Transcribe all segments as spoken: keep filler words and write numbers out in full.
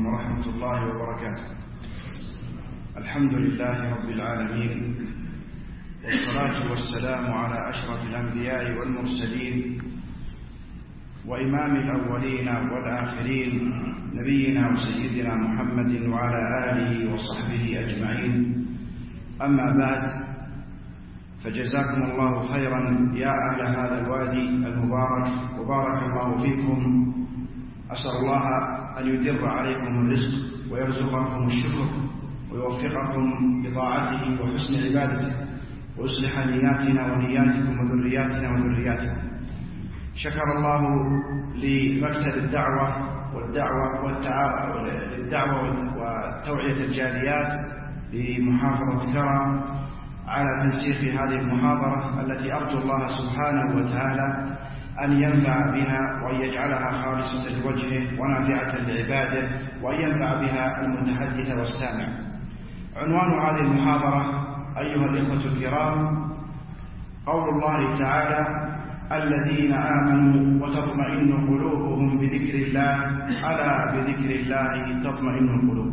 ورحمة الله وبركاته. الحمد لله رب العالمين، والصلاة والسلام على أشرف الأنبياء والمرسلين وإمام الأولين والآخرين، نبينا وسيدنا محمد وعلى آله وصحبه أجمعين. أما بعد، فجزاكم الله خيرا يا أهل هذا الوادي المبارك، وبارك الله فيكم. أسأل الله أن يدر عليكم الرزق ويرزقكم الشكر ويوفقكم بطاعته وحسن عبادته، ويصلح نياتنا ونياتكم وذرياتنا وذرياتكم. شكر الله لمكتب الدعوة والدعوة والدعوة وتوعية الجاليات بمحافظة كرم على تنسيق هذه المحاضرة التي أرجو الله سبحانه وتعالى أن ينفع بها وأن يجعلها خالصة لوجهه ونافعة لعباده، وأن ينفع بها المتحدث والسامع. عنوان هذه المحاضرة أيها الإخوة الكرام قول الله تعالى: الذين آمنوا وتطمئن قلوبهم بذكر الله، ألا بذكر الله تطمئن القلوب.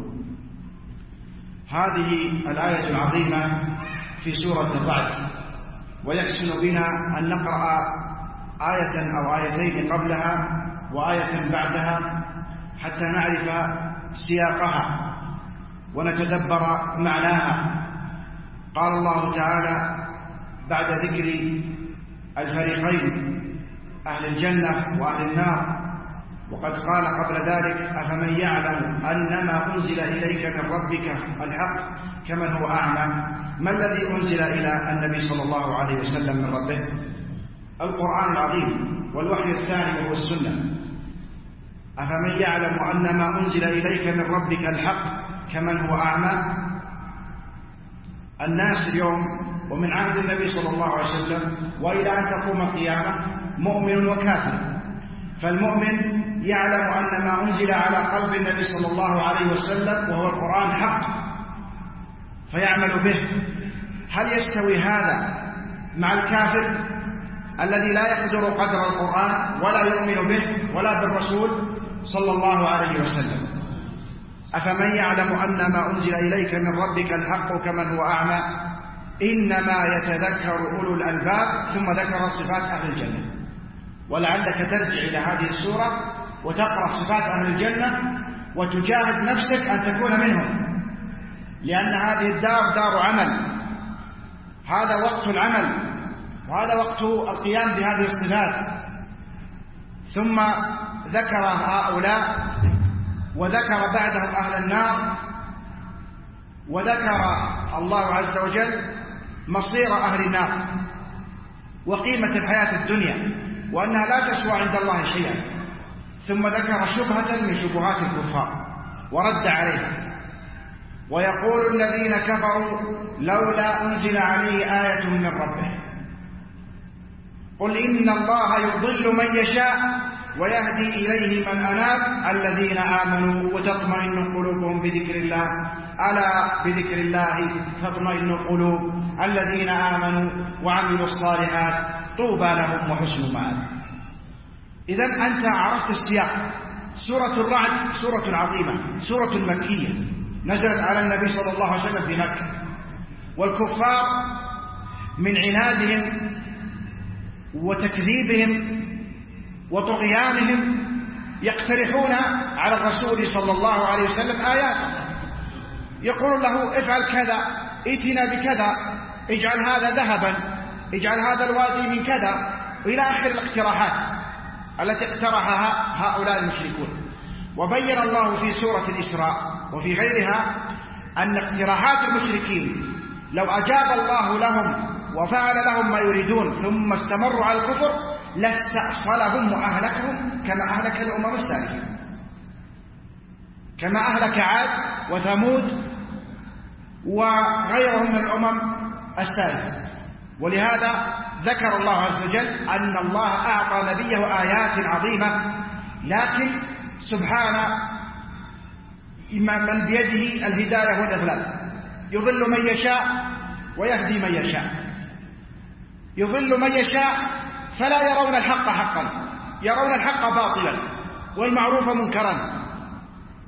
هذه الآية العظيمة في سورة الرعد، ويحسن بنا أن نقرأ آية أو آيتين قبلها وآية بعدها حتى نعرف سياقها ونتدبر معناها. قال الله تعالى بعد ذكر الفريقين أهل الجنة وأهل النار، وقد قال قبل ذلك: أفمن يعلم أنما أنزل إليك من ربك الحق كمن هو أعمى. ما الذي أنزل إلى النبي صلى الله عليه وسلم من ربه؟ القرآن العظيم والوحي الثاني وهو السنة. أفمن يعلم أنما أنزل إليك من ربك الحق كمن هو أعمى. الناس اليوم ومن عهد النبي صلى الله عليه وسلم وإلى أن تقوم القيامة مؤمن وكافر. فالمؤمن يعلم أن ما أنزل على قلب النبي صلى الله عليه وسلم وهو القرآن حق فيعمل به. هل يستوي هذا مع الكافر الذي لا يقدر قدر القرآن ولا يؤمن به ولا بالرسول صلى الله عليه وسلم؟ أفمن يعلم أن ما أنزل إليك من ربك الحق كمن هو أعمى. إنما يتذكر أولو الألباب. ثم ذكر صفات أهل الجنة، ولعلك ترجع إلى هذه السورة وتقرأ صفات أهل الجنة وتجاهد نفسك أن تكون منهم، لأن هذه الدار دار عمل، هذا وقت العمل وهذا وقت القيام بهذه الصفات. ثم ذكر هؤلاء وذكر بعدهم أهل النار، وذكر الله عز وجل مصير أهل النار وقيمة الحياة الدنيا وأنها لا تسوى عند الله شيئا. ثم ذكر شبهة من شبهات الكفار ورد عليها. ويقول الذين كفروا: لولا أنزل عليه آية من ربه. قل إن الله يضل من يشاء ويهدي إليه من أناب، الذين آمنوا وتطمئن قلوبهم بذكر الله، ألا بذكر الله تطمئن القلوب، الذين آمنوا وعملوا الصالحات طوبى لهم وحسن مآب. إذن أنت عرفت السياق. سورة الرعد سورة عظيمة، سورة مكية نزلت على النبي صلى الله عليه وسلم في مكة، والكفار من عنادهم وتكذيبهم وطغيانهم يقترحون على الرسول صلى الله عليه وسلم آيات، يقول له: افعل كذا، ائتنا بكذا، اجعل هذا ذهبا، اجعل هذا الوادي من كذا، إلى آخر الاقتراحات التي اقترحها هؤلاء المشركون. وبين الله في سورة الإسراء وفي غيرها أن اقتراحات المشركين لو أجاب الله لهم وفعل لهم ما يريدون ثم استمروا على الكفر لاستأصلهم وأهلكهم كما أهلك الأمم السابقة، كما أهلك عاد وثمود وغيرهم من الأمم السابقة. ولهذا ذكر الله عز وجل أن الله أعطى نبيه آيات عظيمة، لكن سبحانه من بيده الهداية والإضلال، يضل من يشاء ويهدي من يشاء. يضل من يشاء فلا يرون الحق حقا، يرون الحق باطلا والمعروف منكرا،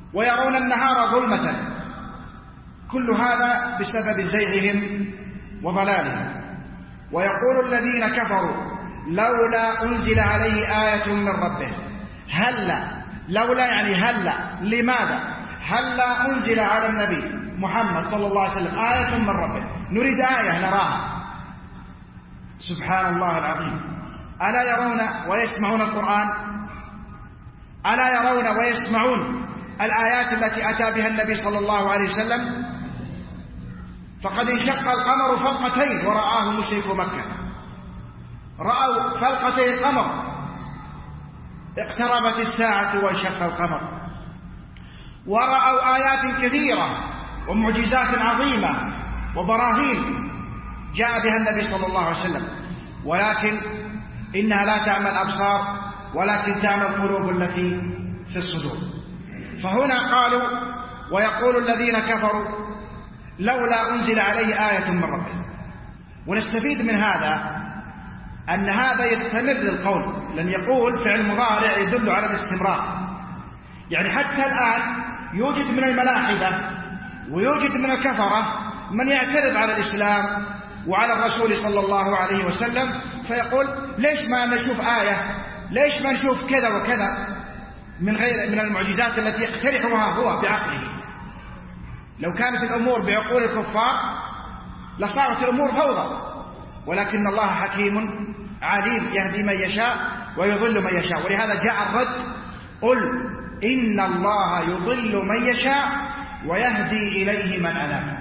ويرون النهار ظلمة. كل هذا بسبب زيغهم وضلالهم. ويقول الذين كفروا لولا أنزل عليه آية من ربه. هلا، لولا يعني هلا، لماذا؟ هلا أنزل على النبي محمد صلى الله عليه وسلم آية من ربه، نريد آية نراها. سبحان الله العظيم. ألا يرون ويسمعون القرآن؟ ألا يرون ويسمعون الآيات التي أتى بها النبي صلى الله عليه وسلم؟ فقد انشق القمر فلقتين ورآه مشركو مكة، رأوا فلقتي القمر، اقتربت الساعة وانشق القمر، ورأوا آيات كثيرة ومعجزات عظيمة وبراهين جاء بها النبي صلى الله عليه وسلم، ولكن إنها لا تعمى الأبصار ولكن تعمى القلوب التي في الصدور. فهنا قالوا ويقول الذين كفروا لولا أنزل عليه آية من ربه. ونستفيد من هذا أن هذا يستمر للقول، لن يقول فعل مضارع يدل على الاستمرار. يعني حتى الآن يوجد من الملاحدة ويوجد من الكفرة من يعترض على الإسلام وعلى الرسول صلى الله عليه وسلم، فيقول ليش ما نشوف آية، ليش ما نشوف كذا وكذا من غير من المعجزات التي يقترحها هو بعقله. لو كانت الأمور بعقول الكفار لصارت الأمور فوضى، ولكن الله حكيم عليم يهدي من يشاء ويضل من يشاء. ولهذا جاء الرد: قل إن الله يضل من يشاء ويهدي إليه من أناب.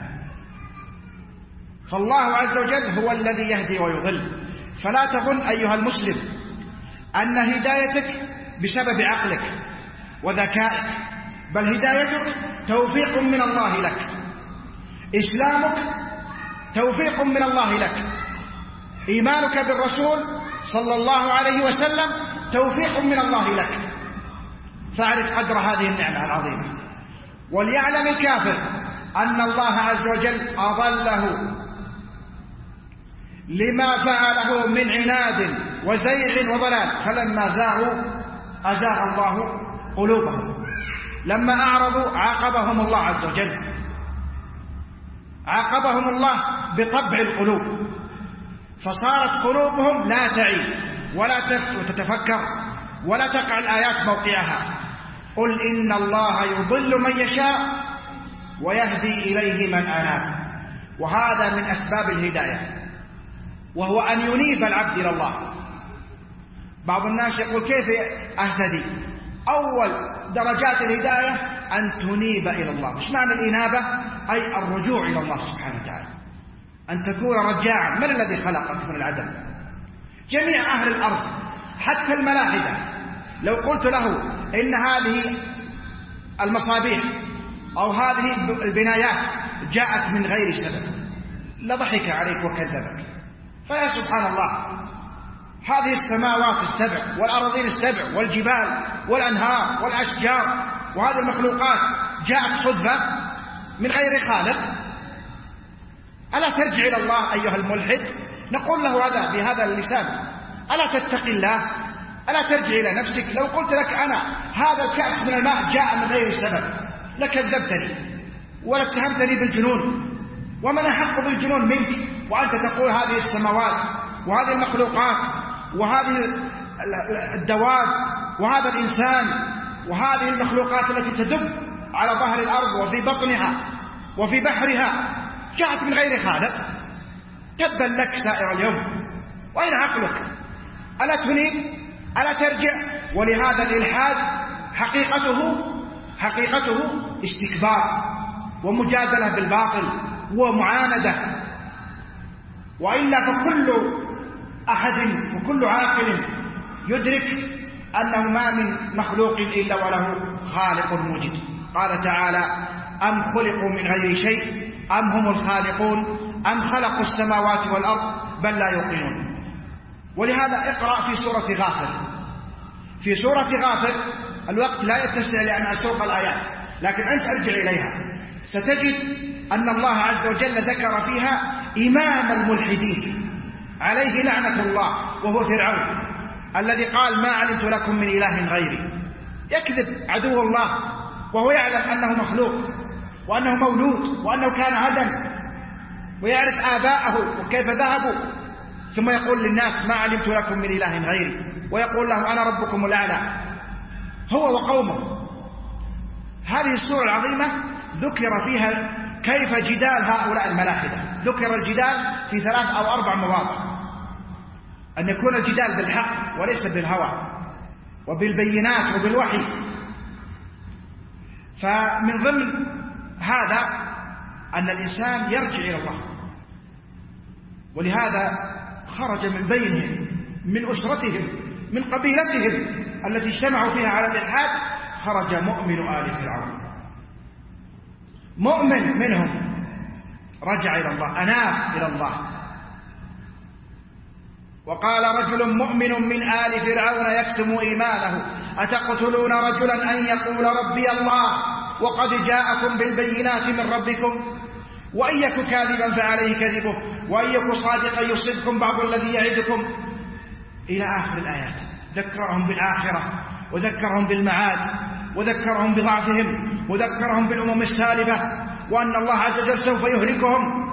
فالله عز وجل هو الذي يهدي ويضل. فلا تظن أيها المسلم أن هدايتك بسبب عقلك وذكائك، بل هدايتك توفيق من الله لك، إسلامك توفيق من الله لك، إيمانك بالرسول صلى الله عليه وسلم توفيق من الله لك. فاعرف قدر هذه النعمة العظيمة. وليعلم الكافر أن الله عز وجل أضله لما فعله من عناد وزيغ وضلال، فلما زاغوا أزاغ الله قلوبهم. لما أعرضوا عاقبهم الله عز وجل، عاقبهم الله بطبع القلوب، فصارت قلوبهم لا تعي ولا تتفكر ولا تقع الآيات موقعها. قل إن الله يضل من يشاء ويهدي إليه من أناب. وهذا من أسباب الهداية، وهو أن ينيب العبد إلى الله. بعض الناس يقول كيف أهتدي؟ أول درجات الهداية أن تنيب إلى الله. مش معنى الإنابة؟ أي الرجوع إلى الله سبحانه وتعالى، أن تكون رجاعا. من الذي خلقك من العدم؟ جميع أهل الأرض حتى الملاحدة لو قلت له إن هذه المصابيح أو هذه البنايات جاءت من غير سبب لضحك عليك وكذبك. فيا سبحان الله، هذه السماوات السبع والأراضين السبع والجبال والأنهار والأشجار وهذه المخلوقات جاءت صدفة من غير خالق. ألا ترجع إلى الله أيها الملحد؟ نقول له هذا بهذا اللسان: ألا تتقي الله؟ ألا ترجع إلى نفسك؟ لو قلت لك أنا هذا الكأس من الماء جاء من غير سبب لكذبتني ولاتهمتني بالجنون، ومن أحق بالجنون منك وأنت تقول هذه السماوات وهذه المخلوقات وهذه الدواب وهذا الإنسان وهذه المخلوقات التي تدب على ظهر الأرض وفي بطنها وفي بحرها جاءت من غير خالق. تبا لك سائر اليوم، وأين عقلك؟ ألا تنيب؟ ألا ترجع؟ ولهذا الإلحاد حقيقته حقيقته استكبار ومجادلة بالباطل ومعاندة. وإلا فكل أحد وكل عاقل يدرك أنه ما من مخلوق إلا وله خالق موجد. قال تعالى: أم خلقوا من غير شيء أم هم الخالقون أم خلقوا السماوات والأرض بل لا يوقنون. ولهذا اقرأ في سورة غافر. في سورة غافر الوقت لا يتسع لأن أسوق الآيات، لكن أنت ارجع إليها ستجد أن الله عز وجل ذكر فيها إمام الملحدين عليه لعنة الله، وهو فرعون الذي قال: ما علمت لكم من إله غيري. يكذب عدو الله وهو يعلم أنه مخلوق وأنه مولود وأنه كان عدم، ويعرف آباءه وكيف ذهبوا، ثم يقول للناس ما علمت لكم من إله غيري، ويقول لهم أنا ربكم الأعلى هو وقومه. هذه السورة العظيمة ذكر فيها كيف جدال هؤلاء الملاحدة، ذكر الجدال في ثلاث أو أربع مواضع، أن يكون الجدال بالحق وليس بالهوى وبالبينات وبالوحي. فمن ضمن هذا أن الإنسان يرجع إلى الله، ولهذا خرج من بينهم، من أسرتهم، من قبيلتهم التي اجتمعوا فيها على الإلحاد، خرج مؤمن آل فرعون، مؤمن منهم رجع إلى الله، أناب إلى الله. وقال رجل مؤمن من آل فرعون يكتم إيمانه أتقتلون رجلا أن يقول ربي الله وقد جاءكم بالبينات من ربكم وإن يك كاذبا فعليه كذبه وإن يك صادقا يصبكم بعض الذي يعدكم، إلى آخر الآيات. ذكرهم بالآخرة وذكرهم بالمعاد وذكرهم بضعفهم وذكرهم بالأمم السالفة وأن الله عز وجل سوف يهلكهم.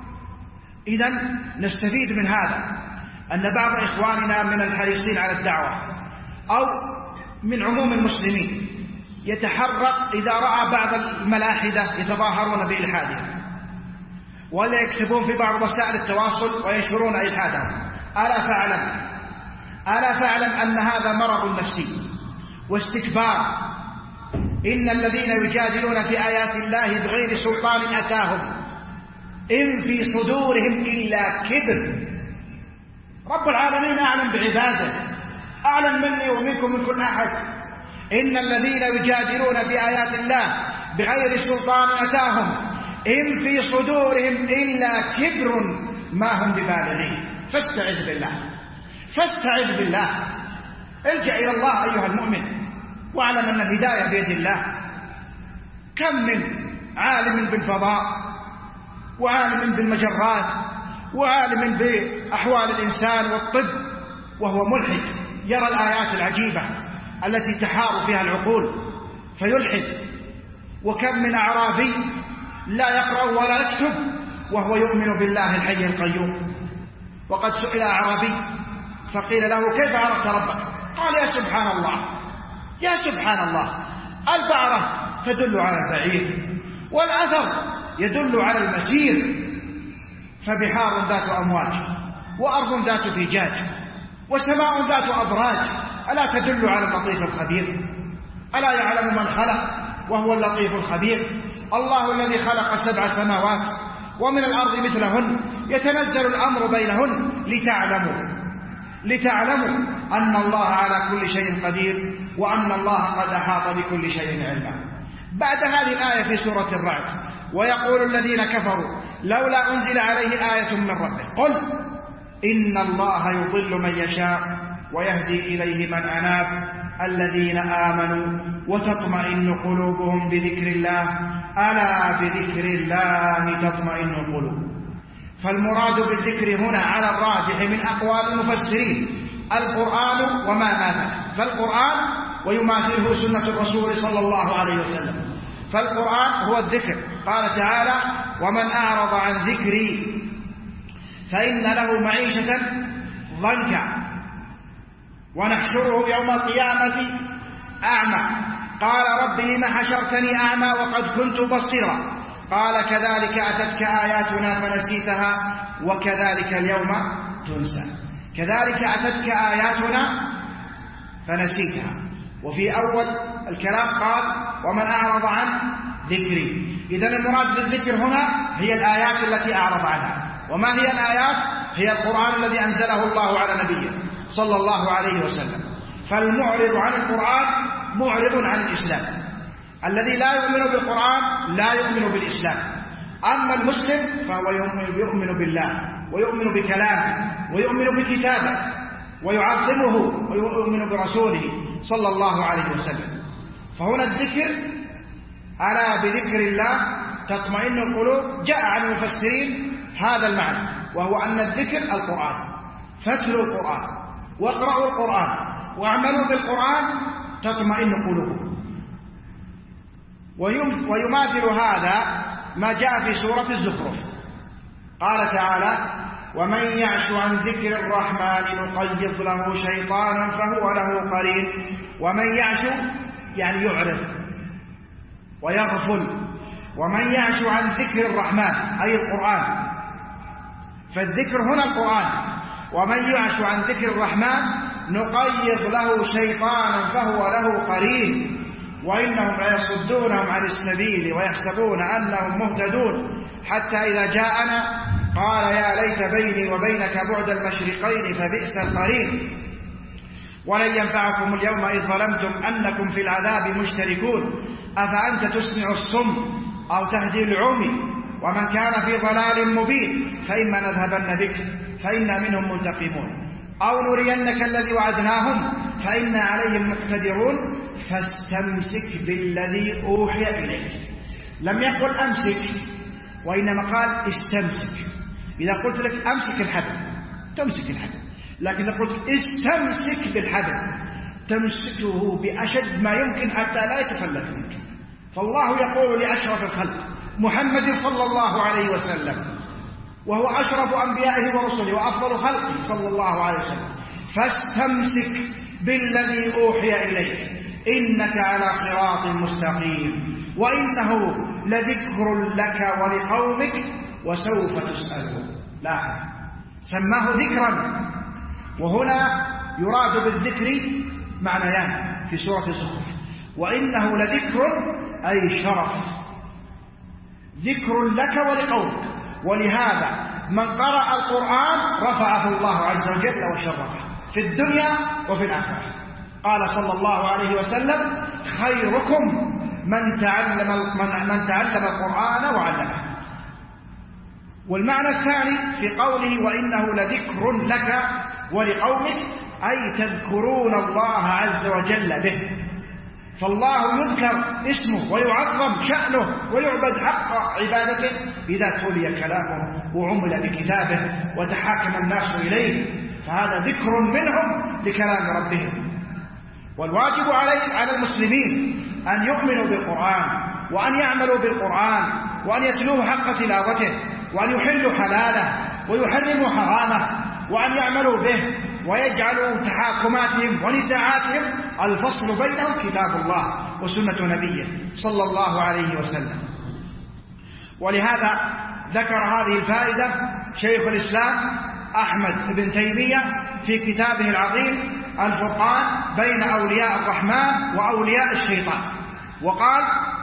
إذن نستفيد من هذا أن بعض إخواننا من الحريصين على الدعوة أو من عموم المسلمين يتحرق إذا رأى بعض الملاحدة يتظاهرون بإلحادهم، ولا يكتبون في بعض وسائل التواصل وينشرون إلحادهم. ألا فاعلم ألا فاعلم أن هذا مرض نفسي واستكبار. إن الذين يجادلون في آيات الله بغير سلطان أتاهم إن في صدورهم إلا كبر. رب العالمين أعلم بعباده، أعلم مني ومنكم من كل أحد. إن الذين يجادلون في آيات الله بغير سلطان أتاهم إن في صدورهم إلا كبر ما هم ببالغين. فاستعذ بالله فاستعذ بالله الجأ إلى الله أيها المؤمن، واعلم أن الهداية بيد الله. كم من عالم بالفضاء وعالم بالمجرات وعالم بأحوال الإنسان والطب وهو ملحد، يرى الآيات العجيبة التي تحار فيها العقول فيلحد. وكم من أعرابي لا يقرأ ولا يكتب وهو يؤمن بالله الحي القيوم. وقد سئل أعرابي فقيل له كيف عرفت ربك؟ قال يا سبحان الله يا سبحان الله البعرة تدل على البعير والأثر يدل على المسير، فبحار ذات أمواج وأرض ذات فجاج وسماء ذات أبراج، ألا تدل على اللطيف الخبير؟ ألا يعلم من خلق وهو اللطيف الخبير؟ الله الذي خلق سبع سماوات ومن الأرض مثلهن يتنزل الأمر بينهن لتعلموا لتعلموا أن الله على كل شيء قدير وأن الله قد أحاط بكل شيء علما. بعد هذه الآية في سورة الرعد ويقول الذين كفروا لولا أنزل عليه آية من ربه قل إن الله يضل من يشاء ويهدي إليه من أناب الذين آمنوا وتطمئن قلوبهم بذكر الله ألا بذكر الله تطمئن القلوب. فالمراد بالذكر هنا على الراجح من أقوال المفسرين القرآن وما ماذا، فالقرآن ويماثله سنة الرسول صلى الله عليه وسلم. فالقرآن هو الذكر، قال تعالى ومن أعرض عن ذكري فإن له معيشة ضنكا ونحشره يوم القيامة أعمى قال رب لم حشرتني أعمى وقد كنت بصيرا قال كذلك أتتك آياتنا فنسيتها وكذلك اليوم تنسى. كذلك أتتك آياتنا فنسيتها. وفي أول الكلام قال ومن أعرض عن ذكري. إذن المراد بالذكر هنا هي الآيات التي أعرض عنها. وما هي الآيات؟ هي القرآن الذي أنزله الله على نبيه صلى الله عليه وسلم. فالمعرض عن القرآن معرض عن الإسلام. الذي لا يؤمن بالقرآن لا يؤمن بالإسلام. أما المسلم فهو يؤمن بالله ويؤمن بكلامه ويؤمن بكتابه ويعظمه ويؤمن برسوله صلى الله عليه وسلم. فهنا الذكر ألا بذكر الله تطمئن القلوب. جاء عن المفسرين هذا المعنى، وهو أن الذكر القرآن. فاتلوا القرآن واقرأوا القرآن واعملوا بالقرآن تطمئن قلوبكم. ويماثل هذا ما جاء في سورة الزخرف. قال تعالى: ومن يعش عن ذكر الرحمن نقيض له شيطانا فهو له قرين. ومن يعش يعني يعرض ويغفل، ومن يعش عن ذكر الرحمن أي القرآن، فالذكر هنا القرآن. ومن يعش عن ذكر الرحمن نقيض له شيطانا فهو له قرين وإنهم ليصدونهم عن السبيل ويحسبون أنهم مهتدون حتى إذا جاءنا قال يا ليت بيني وبينك بعد المشرقين فبئس القرين. ولن ينفعكم اليوم إذ ظلمتم أنكم في العذاب مشتركون أفأنت تسمع الصم أو تهدي العمي ومن كان في ضلال مبين فإما نذهبن بك فإنا منهم منتقمون أو نرينك الذي وعدناهم فإنا عليهم مقتدرون فاستمسك بالذي أوحي إليك. لم يقل أمسك وإنما قال استمسك. إذا قلت لك أمسك الحبل تمسك الحبل، لكن إذا قلت استمسك بالحبل تمسكه بأشد ما يمكن حتى لا يتفلت منك. فالله يقول لأشرف الخلق محمد صلى الله عليه وسلم، وهو أشرف أنبيائه ورسله وأفضل خلقه صلى الله عليه وسلم: فاستمسك بالذي أوحي إليك إنك على صراط مستقيم وإنه لذكر لك ولقومك وسوف تسألون. لا، سماه ذكرا، وهنا يراد بالذكر معنيان في سورة الزخرف: وإنه لذكر أي شرف، ذكر لك ولقومك. ولهذا من قرأ القرآن رفعه الله عز وجل وشرفه في الدنيا وفي الآخرة. قال صلى الله عليه وسلم: خيركم من تعلم من تعلم القرآن وعلمه. والمعنى الثاني في قوله: وإنه لذكر لك ولقومك، أي تذكرون الله عز وجل به. فالله يذكر اسمه ويعظم شأنه ويعبد حق عبادته إذا تولي كلامه وعمل بكتابه وتحاكم الناس إليه، فهذا ذكر منهم لكلام ربهم. والواجب عليه على المسلمين أن يؤمنوا بالقرآن وأن يعملوا بالقرآن وأن يتلوه حق تلاوته وأن يحلوا حلاله ويحرموا حرامه وأن يعملوا به ويجعلوا تحاكماتهم ونزاعاتهم الفصل بينهم كتاب الله وسنة نبيه صلى الله عليه وسلم. ولهذا ذكر هذه الفائدة شيخ الإسلام أحمد بن تيمية في كتابه العظيم الفرقان بين أولياء الرحمن وأولياء الشيطان، وقال: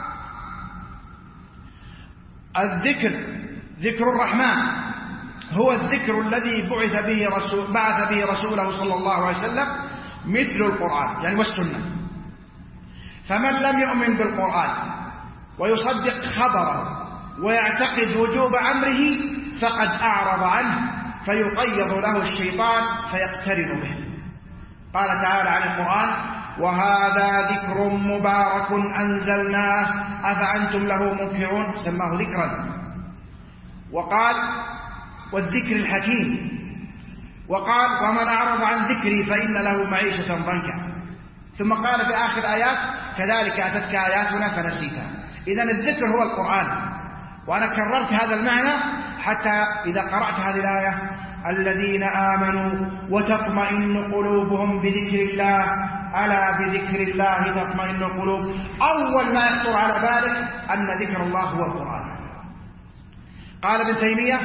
الذكر ذكر الرحمن هو الذكر الذي بعث به رسول بعث به رسوله صلى الله عليه وسلم مثل القرآن يعني والسنة. فمن لم يؤمن بالقرآن ويصدق خبره ويعتقد وجوب أمره فقد أعرض عنه فيقيض له الشيطان فيقترن به. قال تعالى عن القرآن: وهذا ذكر مبارك أنزلناه أفأنتم له منكرون، سماه ذكرا. وقال: والذكر الحكيم. وقال: ومن أعرض عن ذكري فإن له معيشة ضنكا. ثم قال في آخر آيات: كذلك أتتك آياتنا فنسيتها. إذن الذكر هو القرآن. وأنا كررت هذا المعنى حتى إذا قرأت هذه الآية: الذين آمنوا وتطمئن قلوبهم بذكر الله ألا بذكر الله تطمئن القلوب، أول ما يخطر على بالك أن ذكر الله هو القرآن. قال ابن تيمية: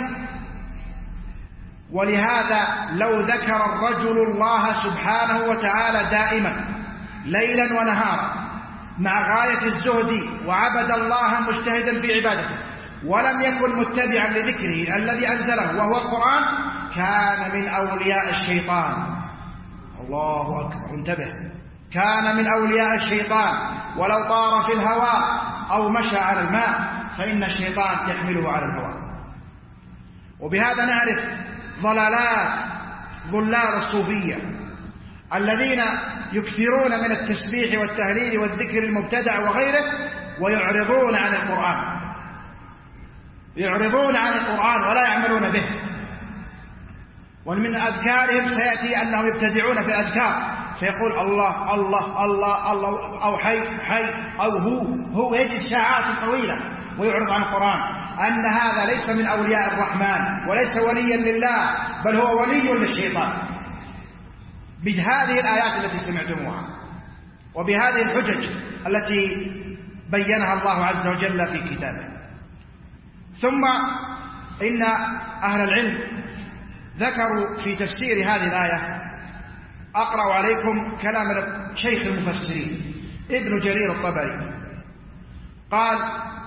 ولهذا لو ذكر الرجل الله سبحانه وتعالى دائما ليلا ونهارا مع غاية الزهد وعبد الله مجتهدا في عبادته ولم يكن متبعا لذكره الذي أنزله وهو القرآن كان من أولياء الشيطان. الله أكبر، انتبه، كان من أولياء الشيطان ولو طار في الهواء أو مشى على الماء فإن الشيطان يحمله على الهواء. وبهذا نعرف ضلالات ضلال الصوفية الذين يكثرون من التسبيح والتهليل والذكر المبتدع وغيره ويعرضون عن القرآن يعرضون عن القرآن ولا يعملون به. ومن أذكارهم سيأتي أنهم يبتدعون في الأذكار فيقول الله الله الله الله أو حي حي أو هو هو، يجد ساعات طويلة ويعرض عن القرآن، أن هذا ليس من أولياء الرحمن وليس وليا لله، بل هو ولي للشيطان، بهذه الآيات التي سمعتموها وبهذه الحجج التي بينها الله عز وجل في كتابه. ثم إن أهل العلم ذكروا في تفسير هذه الآية، أقرأ عليكم كلام شيخ المفسرين ابن جرير الطبري، قال: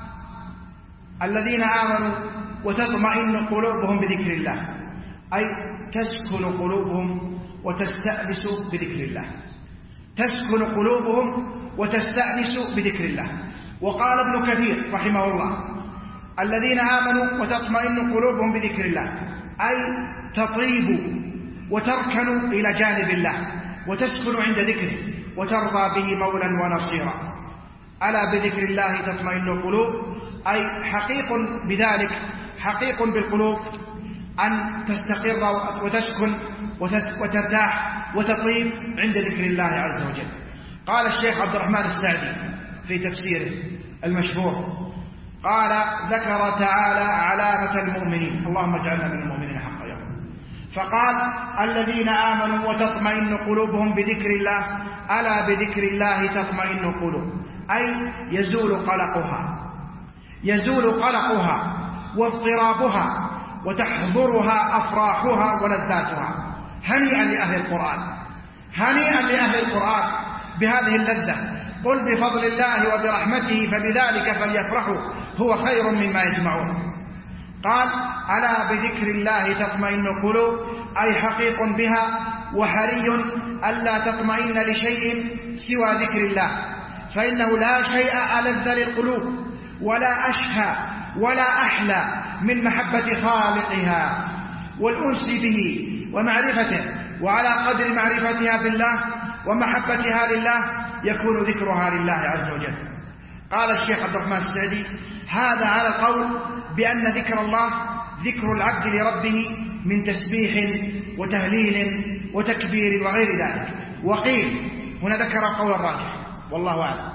الذين آمنوا وتطمئن قلوبهم بذكر الله، أي تسكن قلوبهم وتستأنس بذكر الله، تسكن قلوبهم وتستأنس بذكر الله. وقال ابن كثير رحمه الله: الذين آمنوا وتطمئن قلوبهم بذكر الله، أي تطيب وتركن إلى جانب الله وتسكن عند ذكره وترضى به مولا ونصيرا. ألا بذكر الله تطمئن القلوب، أي حقيق بذلك، حقيق بالقلوب أن تستقر وتسكن وترتاح وتطيب عند ذكر الله عز وجل. قال الشيخ عبد الرحمن السعدي في تفسيره المشهور، قال: ذكر تعالى علامة المؤمنين، اللهم اجعلنا من المؤمنين حقا يا رب، فقال: الذين آمنوا وتطمئن قلوبهم بذكر الله، ألا بذكر الله تطمئن القلوب، أي يزول قلقها، يزول قلقها واضطرابها وتحضرها أفراحها ولذاتها. هنيئا لأهل القرآن، هنيئا لأهل القرآن بهذه اللذة. قل بفضل الله وبرحمته فبذلك فليفرحوا هو خير مما يجمعون. قال: ألا بذكر الله تطمئن القلوب، أي حقيق بها، وحري ألا تطمئن لشيء سوى ذكر الله، فإنه لا شيء ألذ للقلوب ولا أشهى ولا أحلى من محبة خالقها والأنس به ومعرفته، وعلى قدر معرفتها بالله ومحبتها لله يكون ذكرها لله عز وجل. قال الشيخ عبد الرحمن السعدي: هذا على القول بأن ذكر الله ذكر العبد لربه من تسبيح وتهليل وتكبير وغير ذلك. وقيل، هنا ذكر قول الراجح والله أعلم،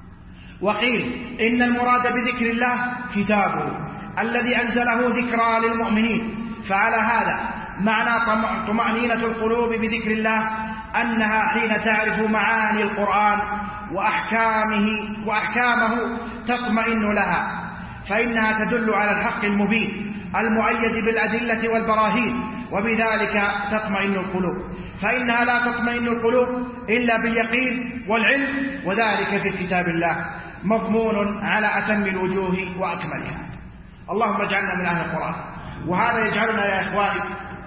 وقيل إن المراد بذكر الله كتابه الذي أنزله ذكرى للمؤمنين. فعلى هذا معنى طمأنينة القلوب بذكر الله أنها حين تعرف معاني القرآن وأحكامه وأحكامه تطمئن لها، فإنها تدل على الحق المبين المؤيد بالأدلة والبراهين، وبذلك تطمئن القلوب، فإنها لا تطمئن القلوب إلا باليقين والعلم، وذلك في كتاب الله مضمون على أتم الوجوه وأكملها. اللهم اجعلنا من أهل القرآن. وهذا يجعلنا يا إخواني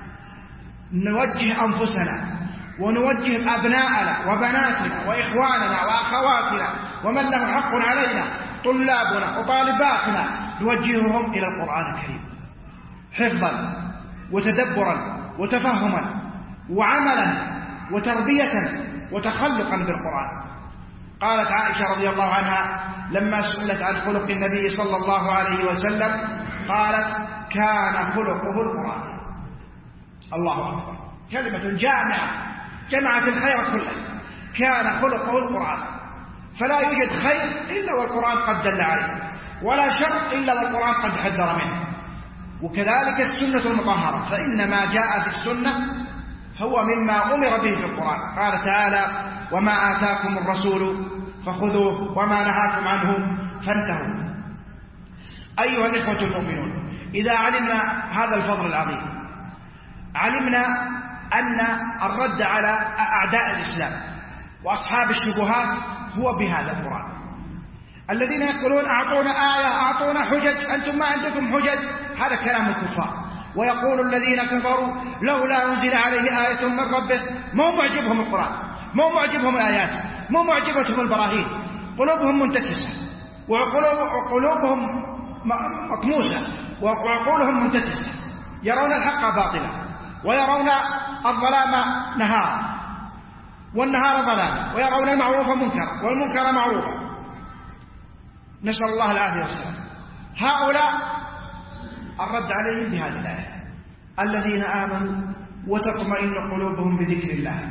نوجه أنفسنا ونوجه أبناءنا وبناتنا وإخواننا وأخواتنا ومن له حق علينا، طلابنا وطالباتنا، نوجههم إلى القرآن الكريم حفظا وتدبرا وتفهما وعملا وتربية وتخلقا بالقرآن. قالت عائشة رضي الله عنها لما سئلت عن خلق النبي صلى الله عليه وسلم قالت: كان خلقه القرآن. الله أكبر، كلمة جامعة جمعت الخير كله. كان خلقه القرآن، فلا يوجد خير إلا والقرآن قد دل عليه، ولا شر إلا والقرآن قد حذر منه. وكذلك السنة المطهرة، فإن ما جاء في السنة هو مما أمر به في القرآن. قال تعالى: وما آتاكم الرسول فخذوه وما نهاكم عنه فانتهوا. أيها الإخوة المؤمنون، إذا علمنا هذا الفضل العظيم، علمنا أن الرد على أعداء الإسلام وأصحاب الشبهات هو بهذا القرآن. الذين يقولون أعطونا آية، أعطونا حجج، أنتم ما عندكم حجج، هذا كلام الكفار. ويقول الذين كفروا لولا أنزل عليه آية من ربه. مو معجبهم القرآن، مو معجبهم الآيات، مو معجبتهم البراهين، قلوبهم منتكسة وقلوبهم مطموسة وعقولهم منتكسة، يرون الحق باطلا ويرون الظلام نهارا والنهار ظلاما، ويرون المعروف منكرا والمنكر معروفا. نسأل الله العافية والسلام. هؤلاء الرد عليهم بهذه الآية: الذين آمنوا وتطمئن قلوبهم بذكر الله،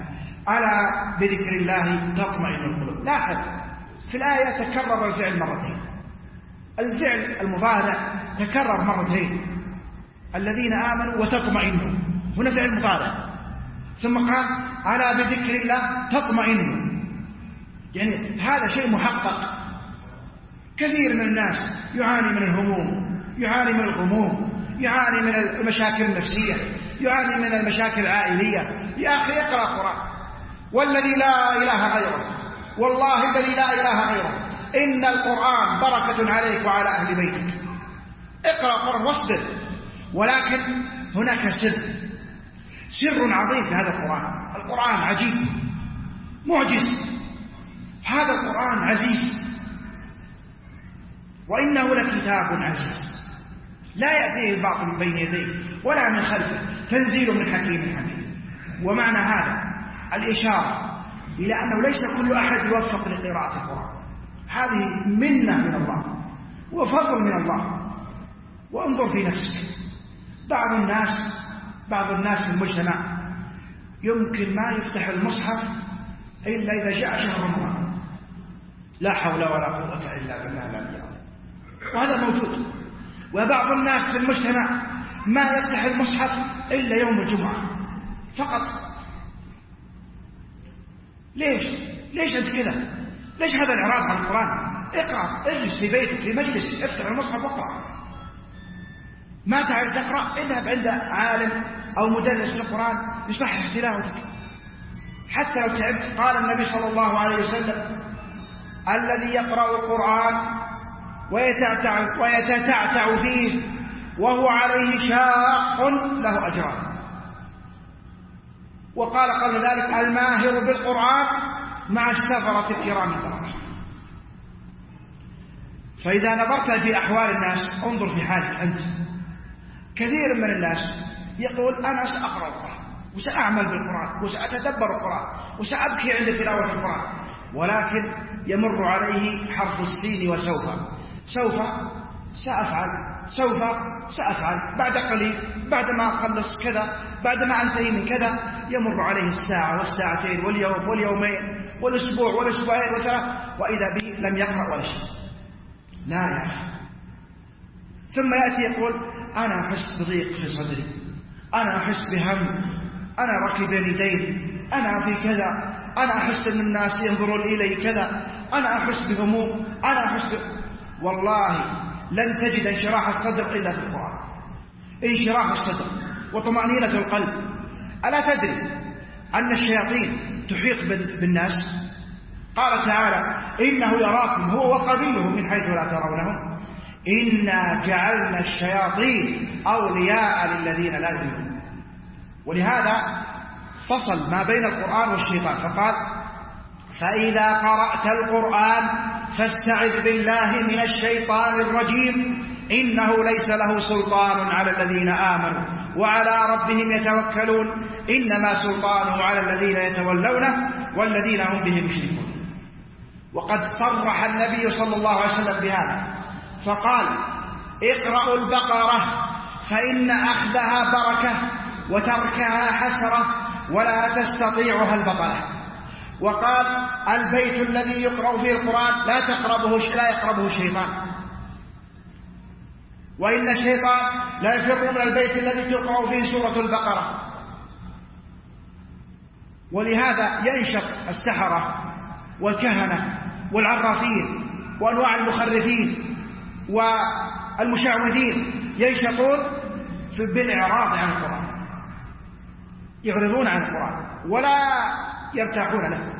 ألا بذكر الله تطمئن القلوب. لاحظ في الآية تكرر الفعل مرتين، الفعل المضارع تكرر مرتين، الذين آمنوا وتطمئنوا، هنا فعل مضارع، ثم قال ألا بذكر الله تطمئن، يعني هذا شيء محقق. كثير من الناس يعاني من الهموم، يعاني من الغموم، يعاني من المشاكل النفسية، يعاني من المشاكل العائلية. يا أخي اقرأ القرآن، والذي لا إله غيره، والله الذي لا إله غيره، إن القرآن بركة عليك وعلى أهل بيتك. اقرأ القرآن واصبر. ولكن هناك سر، سر عظيم في هذا القرآن. القرآن عجيب معجز، هذا القرآن عزيز، وإنه لكتاب عزيز لا يأتيه الباطل من بين يديه ولا من خلفه، تنزيل من حكيم حميد. ومعنى هذا الإشارة إلى أنه ليس كل أحد يوفق لقراءة القرآن، هذه منة من الله وفضل من الله. وانظر في نفسك، بعض الناس بعض الناس في المجتمع يمكن ما يفتح المصحف إلا إذا جاء شهر رمضان، لا حول ولا قوة إلا بالله العلي العظيم، وهذا موجود. وبعض الناس في المجتمع ما يفتح المصحف إلا يوم الجمعة فقط. ليش؟ ليش أنت كذا؟ ليش هذا الإعراض عن القرآن؟ اقرأ، اجلس في بيتك في مجلس، افتح المصحف واقرأ. ما تعرف تقرأ اذهب عند عالم أو مدرس للقرآن يصحح تلاوتك حتى لو تعبت. قال النبي صلى الله عليه وسلم الذي يقرأ القرآن ويتعتع, ويتتعتع فيه وهو عليه شاق له أجران. وقال قبل ذلك الماهر بالقرآن مع السفرة الكرام البررة. فإذا نظرت في أحوال الناس انظر في حالك أنت. كثير من الناس يقول أنا سأقرأ القرآن وسأعمل بالقرآن وسأتدبر القرآن وسأبكي عند تلاوة القرآن، ولكن يمر عليه حرف السين وسوف. سوف سأفعل، سوف سأفعل، بعد قليل، بعد ما أخلص كذا، بعد ما أنتهي من كذا، يمر عليه الساعة والساعتين واليوم واليومين والأسبوع والأسبوعين وثلاث، وإذا به لم يقرأ ولا شيء. لا يا أخي. ثم يأتي يقول أنا أحس بضيق في صدري، أنا أحس بهم، أنا ركب يدين، أنا في كذا، أنا أحس أن الناس ينظرون إلي كذا، أنا أحس بهموم، أنا أحس ب... والله لن تجد انشراح الصدر إلا في القرآن. انشراح الصدر وطمأنينة القلب. ألا تدري أن الشياطين تحيط بالناس؟ قال تعالى إنه يراكم هو وقبيله من حيث لا ترونهم إنا جعلنا الشياطين أولياء للذين لا يؤمنون. ولهذا فصل ما بين القرآن والشيطان فقال فإذا قرأت القرآن فاستعذ بالله من الشيطان الرجيم إنه ليس له سلطان على الذين آمنوا وعلى ربهم يتوكلون إنما سلطانه على الذين يتولونه والذين هم به مشركون. وقد صرح النبي صلى الله عليه وسلم بهذا فقال اقرأوا البقرة فإن أخذها بركة وتركها حسرة ولا تستطيعها البطلة. وقال البيت الذي يقرأ فيه القرآن لا تقربه لا يقربه الشيطان، وإن الشيطان لا يفر من البيت الذي تقرأ فيه سورة البقرة. ولهذا ينشط السحرة والكهنة والعرافين وأنواع المخرفين والمشعوذين ينشطون بالإعراض عن القرآن، يعرضون عن القرآن ولا يرتاحون له.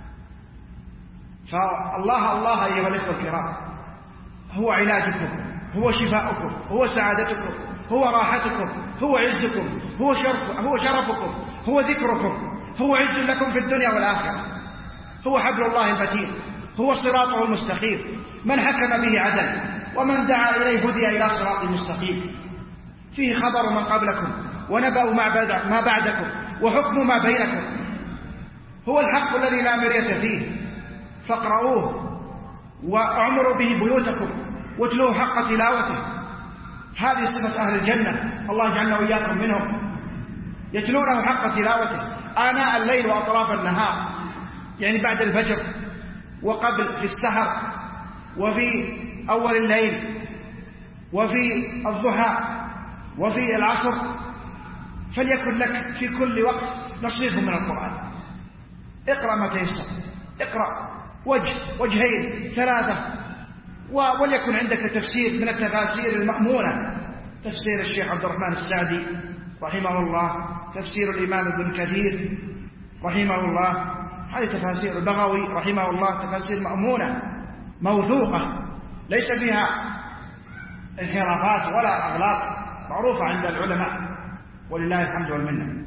فالله الله أيها الأخوة الكرام هو علاجكم، هو شفاؤكم، هو سعادتكم، هو راحتكم، هو عزكم، هو شرف هو شرفكم، هو ذكركم، هو عز لكم في الدنيا والآخرة، هو حبل الله المتين، هو صراطه المستقيم، من حكم به عدل ومن دعا إليه هدي إلى صراط مستقيم. فيه خبر من قبلكم ونبأ ما بعدكم وحكم ما بينكم، هو الحق الذي لا مرية فيه، فاقرؤوه واعمروا به بيوتكم واتلوه حق تلاوته. هذه صفة أهل الجنة، الله يجعلنا وإياكم منهم، يتلونه حق تلاوته آناء الليل وأطراف النهار، يعني بعد الفجر وقبل في السحر وفي أول الليل وفي الضحى وفي العصر، فليكن لك في كل وقت نصيب من القرآن. اقرأ ما تيسر، اقرأ وجه وجهين ثلاثة، وليكن عندك تفسير من التفاسير المأمونة، تفسير الشيخ عبد الرحمن السعدي رحمه الله، تفسير الإمام ابن كثير رحمه الله، هذه تفاسير البغوي رحمه الله، تفاسير مأمونة موثوقة ليس فيها انحرافات ولا أغلاط، معروفة عند العلماء ولله الحمد والمنة.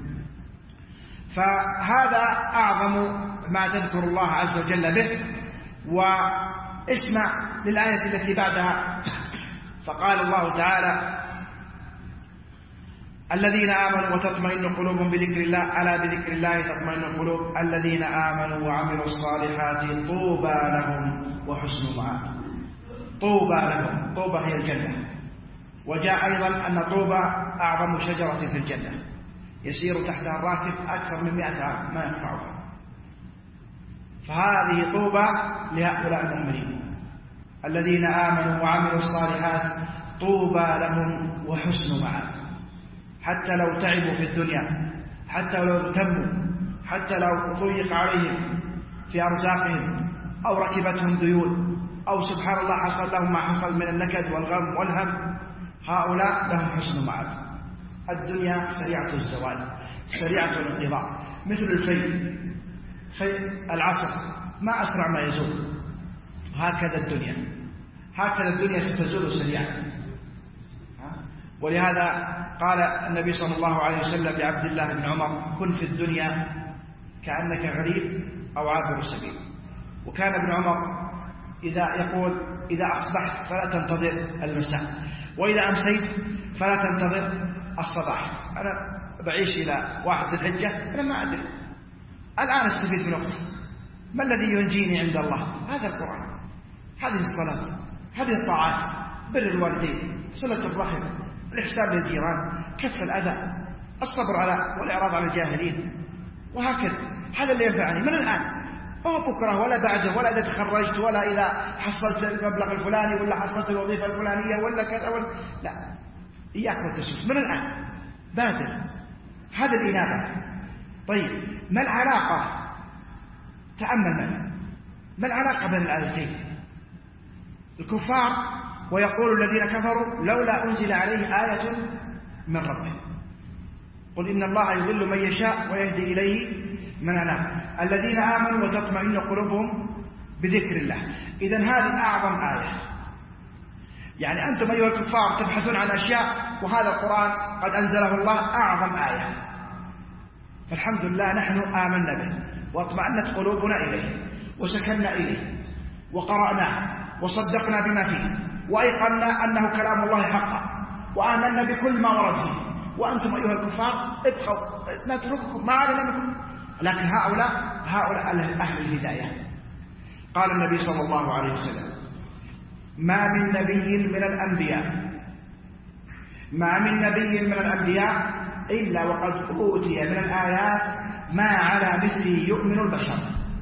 فهذا أعظم ما تذكر الله عز وجل به. واسمع للآية التي بعدها، فقال الله تعالى: الذين آمنوا وتطمئن قلوبهم بذكر الله، ألا بذكر الله تطمئن القلوب، الذين آمنوا وعملوا الصالحات طوبى لهم وحسن مآب. طوبى لهم، طوبى هي الجنة، وجاء أيضا أن طوبى أعظم شجرة في الجنة يسير تحتها الراكب أكثر من مئة عام ما ينفعها. فهذه طوبى لهؤلاء المؤمنين الذين آمنوا وعملوا الصالحات، طوبى لهم وحسن مآب. حتى لو تعبوا في الدنيا، حتى لو اغتموا، حتى لو ضيق عليهم في أرزاقهم أو ركبتهم ديون أو سبحان الله حصل لهم ما حصل من النكد والغم والهم، هؤلاء لهم حسن مآب. الدنيا سريعة الزوال، سريعة الانقضاء، مثل الفيل في العصر ما أسرع ما يزول. هكذا الدنيا، هكذا الدنيا ستزول سريعا. ولهذا قال النبي صلى الله عليه وسلم لعبد الله بن عمر: كن في الدنيا كأنك غريب أو عابر السبيل. وكان ابن عمر إذا يقول: إذا أصبحت فلا تنتظر المساء، وإذا أمسيت فلا تنتظر الصباح. أنا بعيش إلى واحد ذي الحجة، أنا ما أدري، الآن استفيد من وقتي، ما الذي ينجيني عند الله؟ هذا القرآن، هذه الصلاة، هذه الطاعات، بر الوالدين، صلة الرحم، الإحسان للجيران، كف الأذى، الصبر على والإعراض على الجاهلين، وهكذا. هذا اللي ينفعني من الآن، أو بكرة ولا بعده، ولا إذا تخرجت، ولا إذا حصلت المبلغ الفلاني، ولا حصلت الوظيفة الفلانية، ولا كذا ولا لا. إياك والتسويف من الآن، بادر. هذا الإنابة. طيب، ما العلاقة؟ تأمل معي، ما العلاقة بين الآيتين؟ الكفار ويقول الذين كفروا: لولا أنزل عليه آية من ربه. قل إن الله يضل من يشاء ويهدي إليه من أناب. الذين آمنوا وتطمئن قلوبهم بذكر الله. إذن هذه أعظم آية. يعني أنتم أيها الكفار تبحثون عن أشياء، وهذا القرآن قد أنزله الله أعظم آية. فالحمد لله نحن آمنا به واطمأنت قلوبنا إليه وسكننا إليه وقرأناه وصدقنا بما فيه وأيقنا أنه كلام الله حقا وآمنا بكل ما ورد فيه. وأنتم أيها الكفار ابقوا نترككم ما علينا منكم. لكن هؤلاء هؤلاء أهل الهداية. قال النبي صلى الله عليه وسلم: ما من نبي من الأنبياء ما من نبي من الأنبياء إلا وقد أوتي من الآيات ما على مثله يؤمن البشر،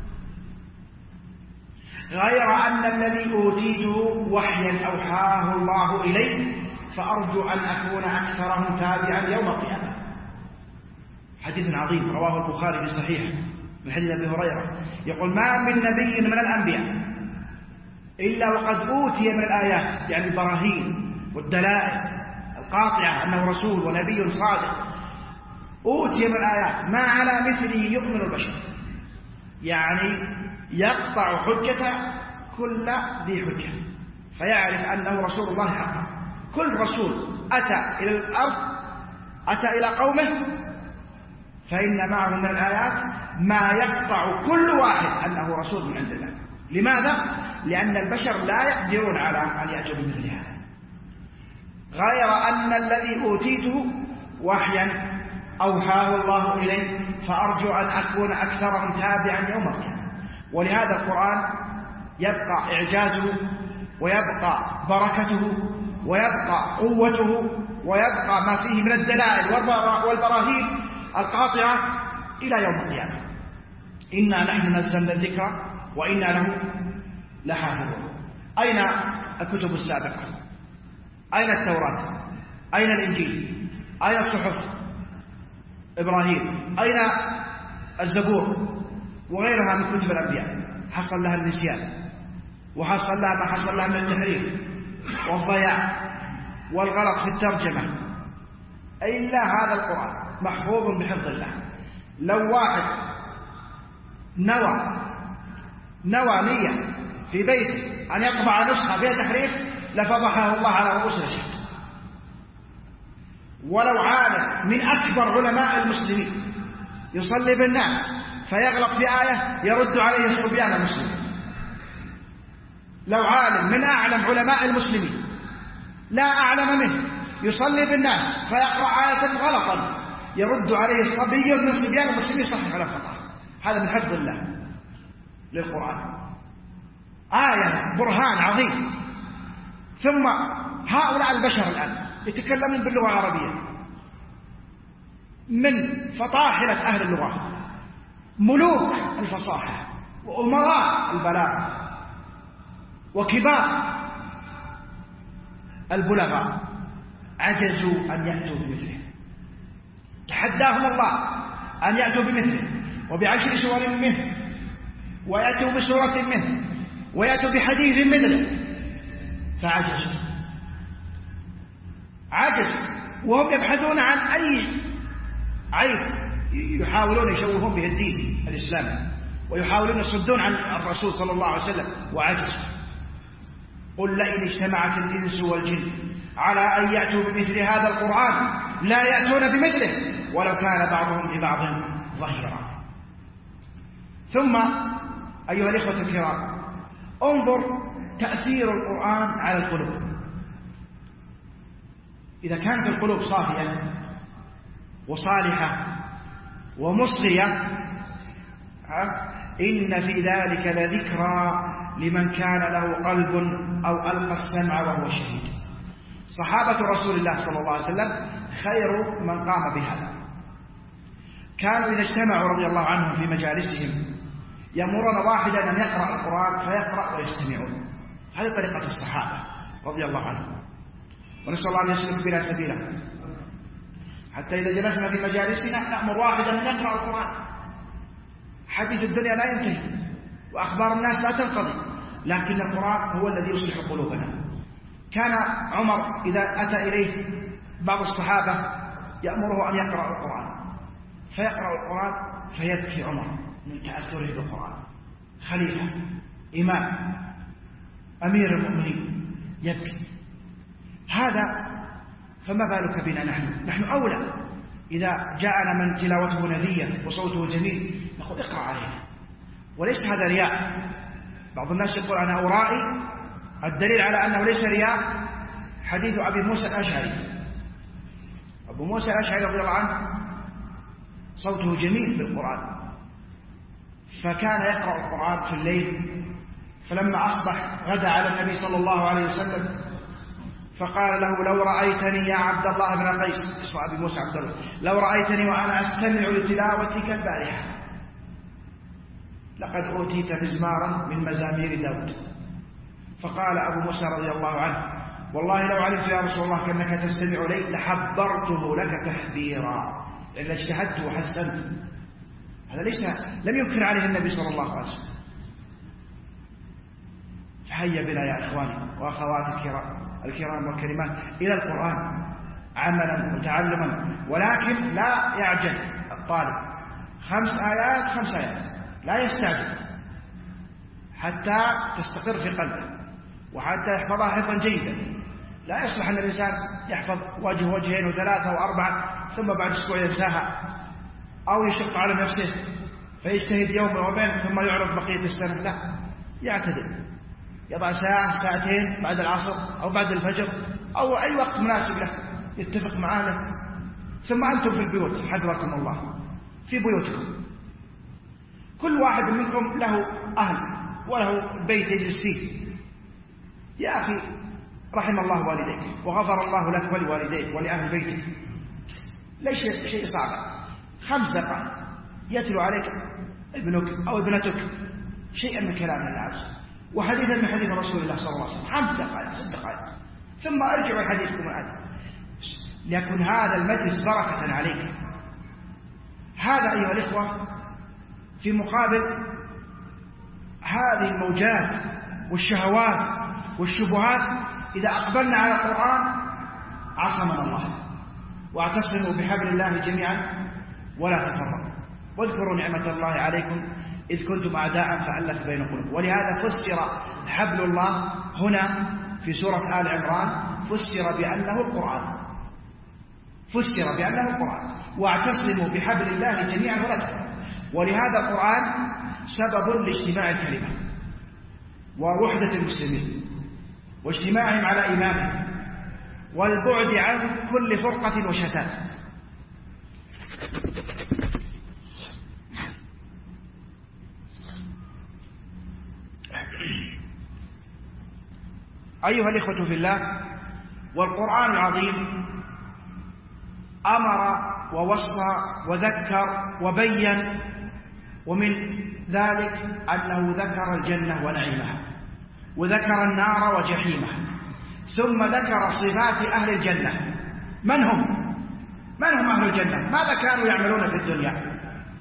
غير أن الذي أوتيته وحيا أوحاه الله إليه، فأرجو أن أكون أكثرهم تابعا يوم القيامة. حديث عظيم رواه البخاري في صحيح من حديث أبي هريرة، يقول: ما من نبي من الأنبياء إلا وقد أوتي من الآيات، يعني البراهين والدلائل القاطعة أنه رسول ونبي صادق، أوتي من الآيات ما على مثله يؤمن البشر، يعني يقطع حجة كل ذي حجة، فيعرف أنه رسول الله حقا. كل رسول أتى إلى الأرض أتى إلى قومه فإن معه من الآيات ما يقطع كل واحد أنه رسول من عند الله. لماذا؟ لأن البشر لا يقدرون على أن يأتوا بمثل هذا، غير أن الذي أوتيته وحيا أوحاه الله إليه، فأرجو أن أكون أكثرهم تابعا يوم القيامة. ولهذا القرآن يبقى إعجازه ويبقى بركته ويبقى قوته ويبقى ما فيه من الدلائل والبراهين القاطعة إلى يوم القيامة. إنا نحن نزلنا الذكر وإنا له لحافظون. أين الكتب السابقة؟ أين التوراة؟ أين الإنجيل؟ أين صحف إبراهيم؟ أين الزبور وغيرها من كتب الأنبياء؟ حصل لها النسيان، وحصل لها ما حصل لها من التحريف والضياع والغلط في الترجمة. إلا هذا القرآن محفوظ بحفظ الله. لو واحد نوى نوى نية في بيته أن يطبع نسخة فيها تحريف لفضحه الله على رؤوس الأشهاد. ولو عالم من أكبر علماء المسلمين يصلي بالناس فيغلط في آية يرد عليه الصبيان المسلمين. لو عالم من أعلم علماء المسلمين لا أعلم منه يصلي بالناس فيقرأ آية غلطا يرد عليه الصبي من صبيان المسلمين صحيح على خطأ. هذا من حفظ الله للقرآن، آية برهان عظيم. ثم هؤلاء البشر الآن يتكلمون باللغة العربية من فطاحلة أهل اللغة، ملوك الفصاحة وأمراء البلاغة وكبار البلغاء عجزوا أن يأتوا بمثله. تحداهم الله أن يأتوا بمثله وبعشر سور منه، ويأتوا بسورة منه، ويأتوا بحديث مثله، فعجزوا عجزوا وهم يبحثون عن أي عيب يحاولون يشوهون به الدين الإسلامي ويحاولون يصدون عن الرسول صلى الله عليه وسلم وعجزوا. قل لئن اجتمعت الإنس والجن على أن يأتوا بمثل هذا القرآن لا يأتون بمثله ولو كان بعضهم لبعض ظهيرا. ثم أيها الإخوة الكرام، انظر تأثير القرآن على القلوب. إذا كانت القلوب صافية وصالحة ومصغية إن في ذلك لذكرى لمن كان له قلب أو ألقى السمع وهو شهيد. صحابة رسول الله صلى الله عليه وسلم خير من قام بهذا. كانوا إذا اجتمعوا رضي الله عنهم في مجالسهم يأمرون واحدا أن يقرأ القرآن فيقرأ ويستمعون. هذه طريقة الصحابة رضي الله عنهم، ونسأل الله أن يسلك بنا سبيلا. حتى إذا جلسنا في مجالسنا نأمر واحدا أن يقرأ القرآن. حديث الدنيا لا ينتهي وأخبار الناس لا تنقضي، لكن القرآن هو الذي يصلح قلوبنا. كان عمر إذا أتى إليه بعض الصحابة يأمره أن يقرأ القرآن فيقرأ القرآن فيبكي عمر من تأثره بالقرآن. خليفة، إمام، أمير المؤمنين يبكي. هذا فما بالك بنا نحن؟ نحن أولى. إذا جاءنا من تلاوته ندية وصوته جميل نقول اقرأ علينا، وليس هذا رياء. بعض الناس يقول أنا أرائي. الدليل على أنه ليس رياء حديث أبي موسى الأشعري. أبو موسى الأشعري رضي الله عنه صوته جميل بالقرآن، فكان يقرأ القرآن في الليل، فلما أصبح غدا على النبي صلى الله عليه وسلم فقال له لو رأيتني يا عبد الله بن قيس، اسمه أبي موسى عبد الله، لو رأيتني وأنا أستمع لتلاوتك البارحة لقد أوتيت مزمارا من مزامير داود. فقال أبو موسى رضي الله عنه والله لو علمت يا رسول الله كأنك تستمع لي لحبرته لك تحبيرا، لأن اجتهدت وحسنت. هذا ليس لم ينكر عليه النبي صلى الله عليه وسلم. فهيا بنا يا إخواني وأخواتي الكرام الكرام والكريمات إلى القرآن عملا وتعلما، ولكن لا يعجل الطالب. خمس آيات خمس آيات لا يستعجل حتى تستقر في قلبه وحتى يحفظها حفظا جيدا. لا يصلح أن الإنسان يحفظ وجه وجهين وثلاثة وأربعة ثم بعد أسبوع ينساها، أو يشق على نفسه فيجتهد يوم وبين ثم يعرف بقية السنة. لا، يعتدل، يضع ساعة ساعتين بعد العصر أو بعد الفجر أو أي وقت مناسب له يتفق مع أهله. ثم أنتم في البيوت حفظكم الله في بيوتكم، كل واحد منكم له أهل وله بيت يجلس فيه. يا أخي رحم الله والديك وغفر الله لك ولوالديك ولأهل بيتك. ليش شيء صعب؟ خمس دقائق يتلو عليك ابنك أو ابنتك شيئا من كلام الله عز وجل وحديثا من حديث رسول الله صلى الله عليه وسلم خمس دقائق ست دقائق ثم ارجعوا لحديثكم الآتي ليكن هذا المجلس بركة عليك. هذا أيها الإخوة في مقابل هذه الموجات والشهوات والشبهات. إذا أقبلنا على القرآن عصمنا الله. واعتصموا بحبل الله جميعا ولا تفرقوا واذكروا نعمة الله عليكم إذ كنتم أعداء فألف بين قلوبكم. ولهذا فسر حبل الله هنا في سورة آل عمران فسر بأنه القرآن فسر بأنه القرآن واعتصموا بحبل الله جميعا ولا تفرقوا. ولهذا القرآن سبب لاجتماع الكلمة ووحدة المسلمين واجتماعهم على إمامهم والبعد عن كل فرقة وشتات. أيها الإخوة في الله، والقرآن العظيم أمر ووصى وذكر وبين، ومن ذلك أنه ذكر الجنة ونعيمها وذكر النار وجحيمها ثم ذكر صفات أهل الجنة. من هم؟ من هم أهل الجنة؟ ماذا كانوا يعملون في الدنيا؟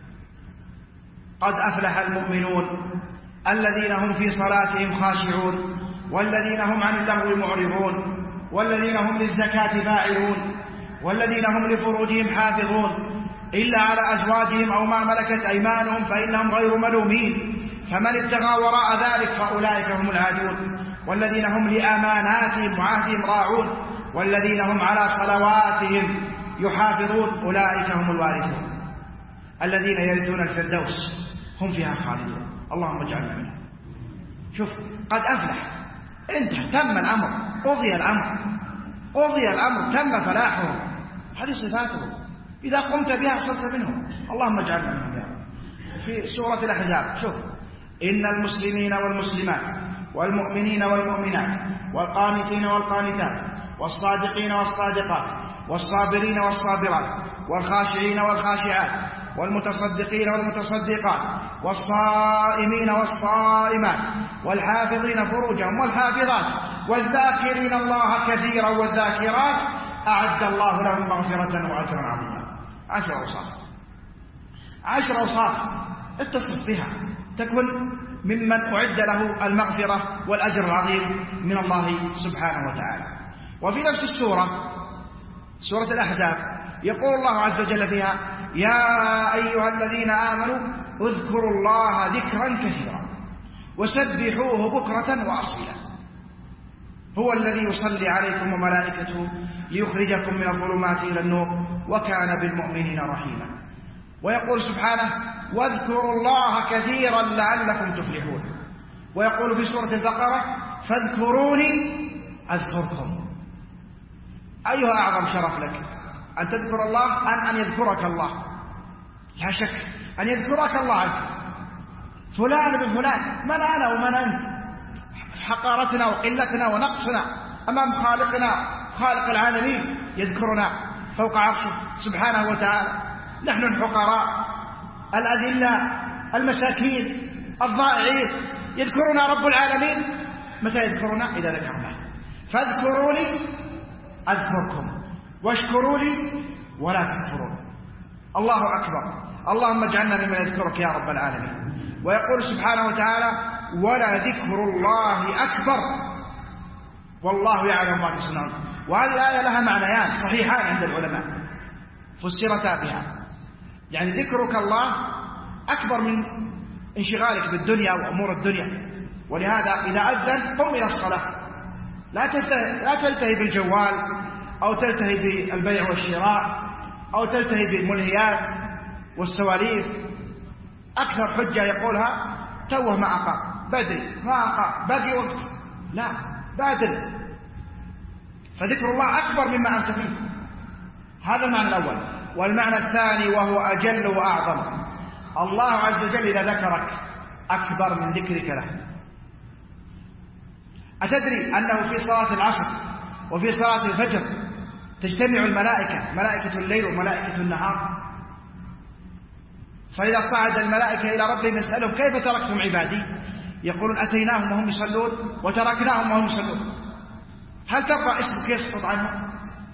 قد أفلح المؤمنون الذين هم في صلاتهم خاشعون والذين هم عن اللغو معرضون والذين هم للزكاة فاعلون والذين هم لفروجهم حافظون إلا على أزواجهم أو ما ملكت أيمانهم فإنهم غير ملومين فمن ابتغى وراء ذلك فأولئك هم العادون والذين هم لأماناتهم وعهدهم راعون والذين هم على صلواتهم يحافظون أولئك هم الوارثون الذين يرثون الفردوس هم فيها خالدون. اللهم اجعلنا منهم. شوف، قد أفلح، انتهى، تم الأمر، قضي الأمر قضي الأمر تم فلاحهم. هذه صفاتهم، إذا قمت بها صرت منهم. اللهم اجعلنا منهم يا رب. في سورة الأحزاب شوف: إن المسلمين والمسلمات والمؤمنين والمؤمنات والقانتين والقانتات والصادقين والصادقات والصابرين والصابرات والخاشعين والخاشعات والمتصدقين والمتصدقات والصائمين والصائمات والحافظين فروجهم والحافظات والذاكرين الله كثيرا والذاكرات أعد الله لهم مغفرة وأجرا عظيما. عشر أوصاف عشر أوصاف اتصف بها تكون ممن أعد له المغفرة والأجر العظيم من الله سبحانه وتعالى. وفي نفس السورة، سورة الأحزاب، يقول الله عز وجل فيها: يا أيها الذين آمنوا اذكروا الله ذكرا كثيرا وسبحوه بكرة وأصيلا هو الذي يصلي عليكم وملائكته ليخرجكم من الظلمات إلى النور وكان بالمؤمنين رحيما. ويقول سبحانه: واذكروا الله كثيرا لعلكم تفلحون. ويقول في سورة البقرة: فاذكروني أذكركم. أيها أعظم شرف لك، أن تذكر الله أم أن يذكرك الله؟ لا شك أن يذكرك الله عنك. فلان ابن فلان، من أنا ومن أنت؟ حقارتنا وقلتنا ونقصنا أمام خالقنا خالق العالمين يذكرنا فوق عرشه سبحانه وتعالى. نحن الحقراء الأذلة المساكين الضائعين يذكرنا رب العالمين. متى يذكرنا؟ إذا ذكرنا. فاذكروني أذكركم واشكروا لي ولا تكفرون. الله أكبر. اللهم اجعلنا ممن يذكرك يا رب العالمين. ويقول سبحانه وتعالى: ولا ذكر الله أكبر والله يعلم ما تصنعون. وهذه الآية لها معنيان صحيحان عند العلماء فسرتا بها، يعني ذكرك الله أكبر من انشغالك بالدنيا وأمور الدنيا. ولهذا إذا أذن قم إلى الصلاة، لا تلتهي, لا تلتهي بالجوال أو تلتهي بالبيع والشراء أو تلتهي بالملهيات والسواليف. أكثر حجة يقولها: توه ما أقام، بدري ما أقام، باقي وقت. لا، بادر. فذكر الله أكبر مما أنت فيه. هذا المعنى الأول. والمعنى الثاني وهو أجل وأعظم: الله عز وجل إذا ذكرك أكبر من ذكرك له. أتدري أنه في صلاة العصر وفي صلاة الفجر تجتمع الملائكة، ملائكة الليل وملائكة النهار، فإذا صعد الملائكة إلى ربهم يسألهم كيف تركتم عبادي؟ يقولون أتيناهم وهم يصلون وتركناهم وهم يصلون. هل ترضى اسمك يسقط عنهم؟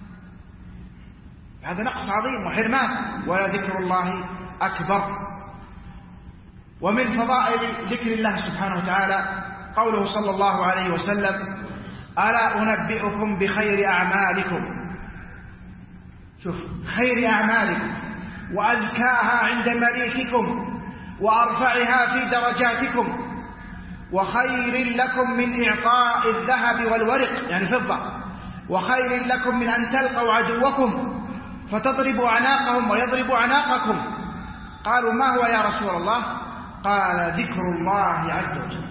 هذا نقص عظيم وحرمان. ولا ذكر الله أكبر. ومن فضائل ذكر الله سبحانه وتعالى قوله صلى الله عليه وسلم: ألا أنبئكم بخير أعمالكم. شوف، خير أعمالكم وأزكاها عند مليككم وأرفعها في درجاتكم وخير لكم من إعطاء الذهب والورق يعني فضة، وخير لكم من أن تلقوا عدوكم فتضربوا أعناقهم ويضربوا أعناقكم. قالوا: ما هو يا رسول الله؟ قال: ذكر الله عز وجل.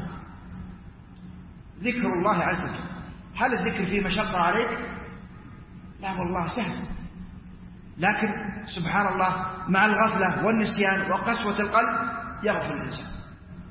ذكر الله عز وجل. هل الذكر فيه مشقة عليك؟ لا والله سهل، لكن سبحان الله مع الغفلة والنسيان وقسوة القلب يغفل الإنسان.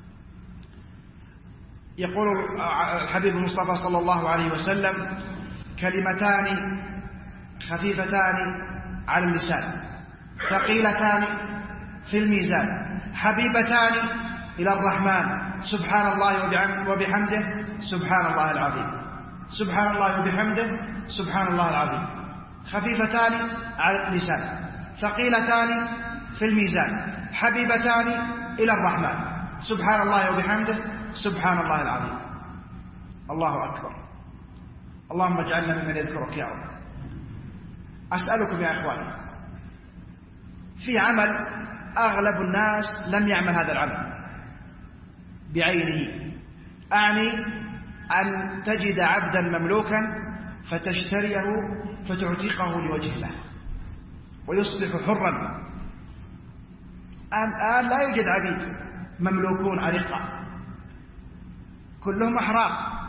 يقول الحبيب المصطفى صلى الله عليه وسلم: كلمتان خفيفتان على اللسان ثقيلتان في الميزان حبيبتان إلى الرحمن سبحان الله وبحمده سبحان الله العظيم. سبحان الله وبحمده سبحان الله العظيم. خفيفتان على اللسان ثقيلتان في الميزان حبيبتان إلى الرحمن سبحان الله وبحمده سبحان الله العظيم. الله أكبر. اللهم اجعلنا ممن يذكرك يا رب. أسألكم يا إخواني، في عمل أغلب الناس لم يعمل هذا العمل بعينه، أعني أن تجد عبدا مملوكا فتشتريه فتعتقه لوجه الله ويصبح حرا. الآن لا يوجد عبيد مملوكون أرقة، كلهم أحرار،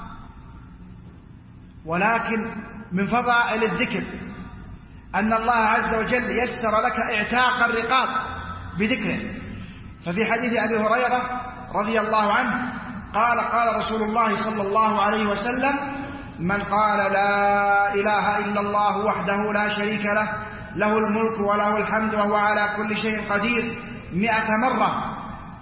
ولكن من فضائل الذكر أن الله عز وجل يسر لك اعتاق الرقاب بذكره. ففي حديث أبي هريرة رضي الله عنه قال: قال رسول الله صلى الله عليه وسلم: من قال لا إله إلا الله وحده لا شريك له له الملك وله الحمد وهو على كل شيء قدير مئة مرة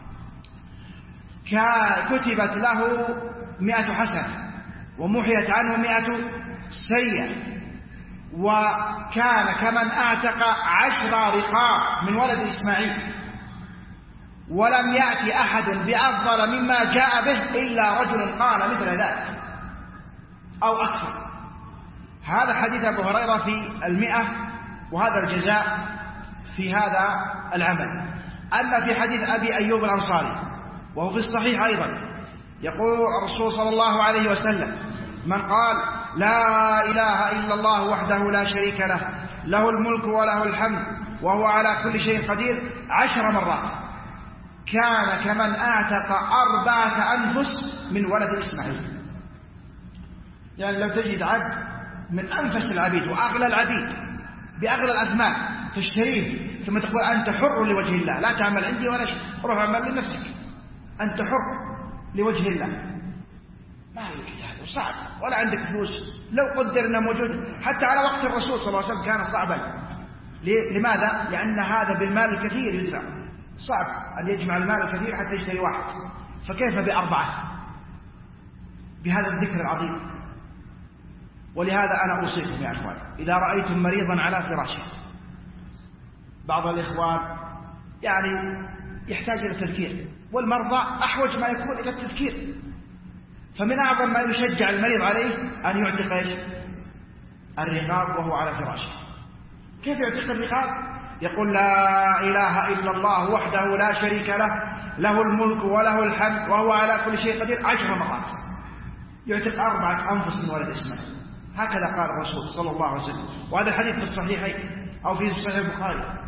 كتبت له مئة حسنة ومحيت عنه مئة سيئة، وكان كمن أعتق عشر رقاب من ولد إسماعيل، ولم يأتي أحد بأفضل مما جاء به إلا رجل قال مثل ذلك أو أكثر. هذا حديث أبو هريرة في المئة، وهذا الجزاء في هذا العمل. أما في حديث أبي أيوب الأنصاري وهو في الصحيح أيضا يقول الرسول صلى الله عليه وسلم: من قال لا إله إلا الله وحده لا شريك له له الملك وله الحمد وهو على كل شيء قدير عشر مرات كان كمن أعتق أربعة أنفس من ولد إسماعيل. يعني لو تجد عبد من أنفس العبيد وأغلى العبيد بأغلى الأثمان تشتريه ثم تقول أنت حر لوجه الله، لا تعمل عندي ولا شيء، روح اعمل لنفسك، أنت حر لوجه الله. ما يوجد هذا، صعب. ولا عندك فلوس لو قدرنا موجود، حتى على وقت الرسول صلى الله عليه وسلم كان صعبا. لماذا؟ لأن هذا بالمال الكثير يدفع، صعب أن يجمع المال الكثير حتى يشتري واحد، فكيف بأربعة بهذا الذكر العظيم؟ ولهذا أنا أوصيكم يا أخوان، إذا رأيتم مريضا على فراشه، بعض الإخوان يعني يحتاج إلى التذكير، والمرضى أحوج ما يكون إلى التذكير، فمن أعظم ما يشجع المريض عليه أن يعتق إيش؟ الرقاب وهو على فراشه. كيف يعتق الرقاب؟ يقول لا إله إلا الله وحده لا شريك له له الملك وله الحمد وهو على كل شيء قدير عشر مرات، يعتق أربعة أنفس من ولد إسماعيل. هكذا قال الرسول صلى الله عليه وسلم، وهذا الحديث في الصحيحين أو في صحيح البخاري.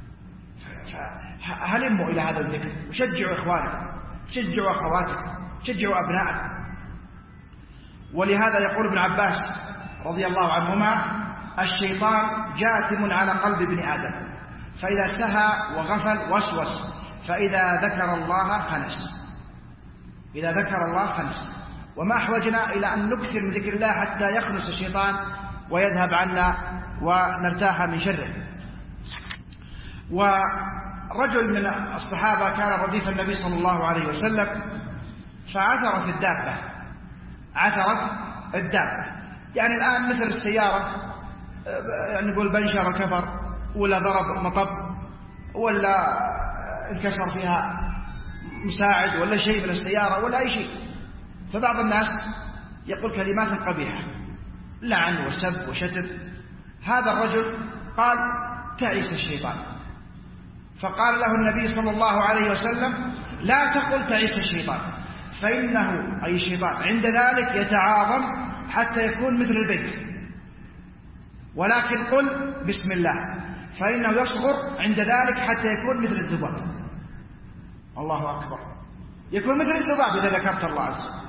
هلموا إلى هذا الذكر، وشجعوا إخوانكم، شجعوا أخواتكم، شجعوا أبنائكم. ولهذا يقول ابن عباس رضي الله عنهما: الشيطان جاثم على قلب ابن آدم، فإذا سهى وغفل وسوس، فإذا ذكر الله خنس. إذا ذكر الله خنس. وما أحوجنا إلى أن نكثر من ذكر الله حتى يخنس الشيطان ويذهب عنا ونرتاح من شره. رجل من الصحابة كان رديف النبي صلى الله عليه وسلم، فعثرت الدابة عثرت الدابة يعني الآن مثل السيارة، يعني نقول بنشر كفر ولا ضرب مطب ولا انكسر فيها مساعد ولا شيء من السيارة ولا أي شيء، فبعض الناس يقول كلمات قبيحة لعن وسب وشتم. هذا الرجل قال تعيس الشيطان، فقال له النبي صلى الله عليه وسلم لا تقل تعيس الشيطان، فإنه أي الشيطان عند ذلك يتعاظم حتى يكون مثل البيت، ولكن قل بسم الله فإنه يصغر عند ذلك حتى يكون مثل الذباب. الله أكبر، يكون مثل الذباب إذا ذكرت الله عز وجل.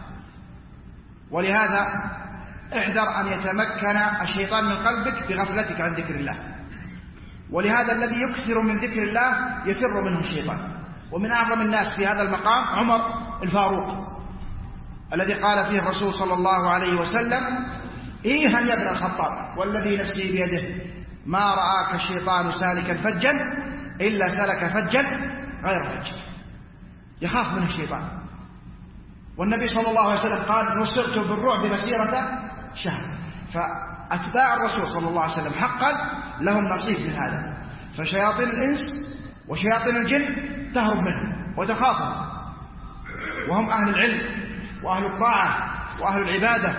ولهذا احذر أن يتمكن الشيطان من قلبك بغفلتك عن ذكر الله، ولهذا الذي يكثر من ذكر الله يفر منه الشيطان. ومن أعظم الناس في هذا المقام عمر الفاروق الذي قال فيه الرسول صلى الله عليه وسلم إيها يا ابن الخطاب والذي نفسي بيده ما رآك الشيطان سالكا فجا إلا سلك فجا غير فج، يخاف منه الشيطان. والنبي صلى الله عليه وسلم قال نصرت بالرعب مسيرة شهر، فأتباع الرسول صلى الله عليه وسلم حقا لهم نصيب من هذا. فشياطين الإنس وشياطين الجن تهرب منهم وتخافهم، وهم أهل العلم وأهل الطاعة وأهل العبادة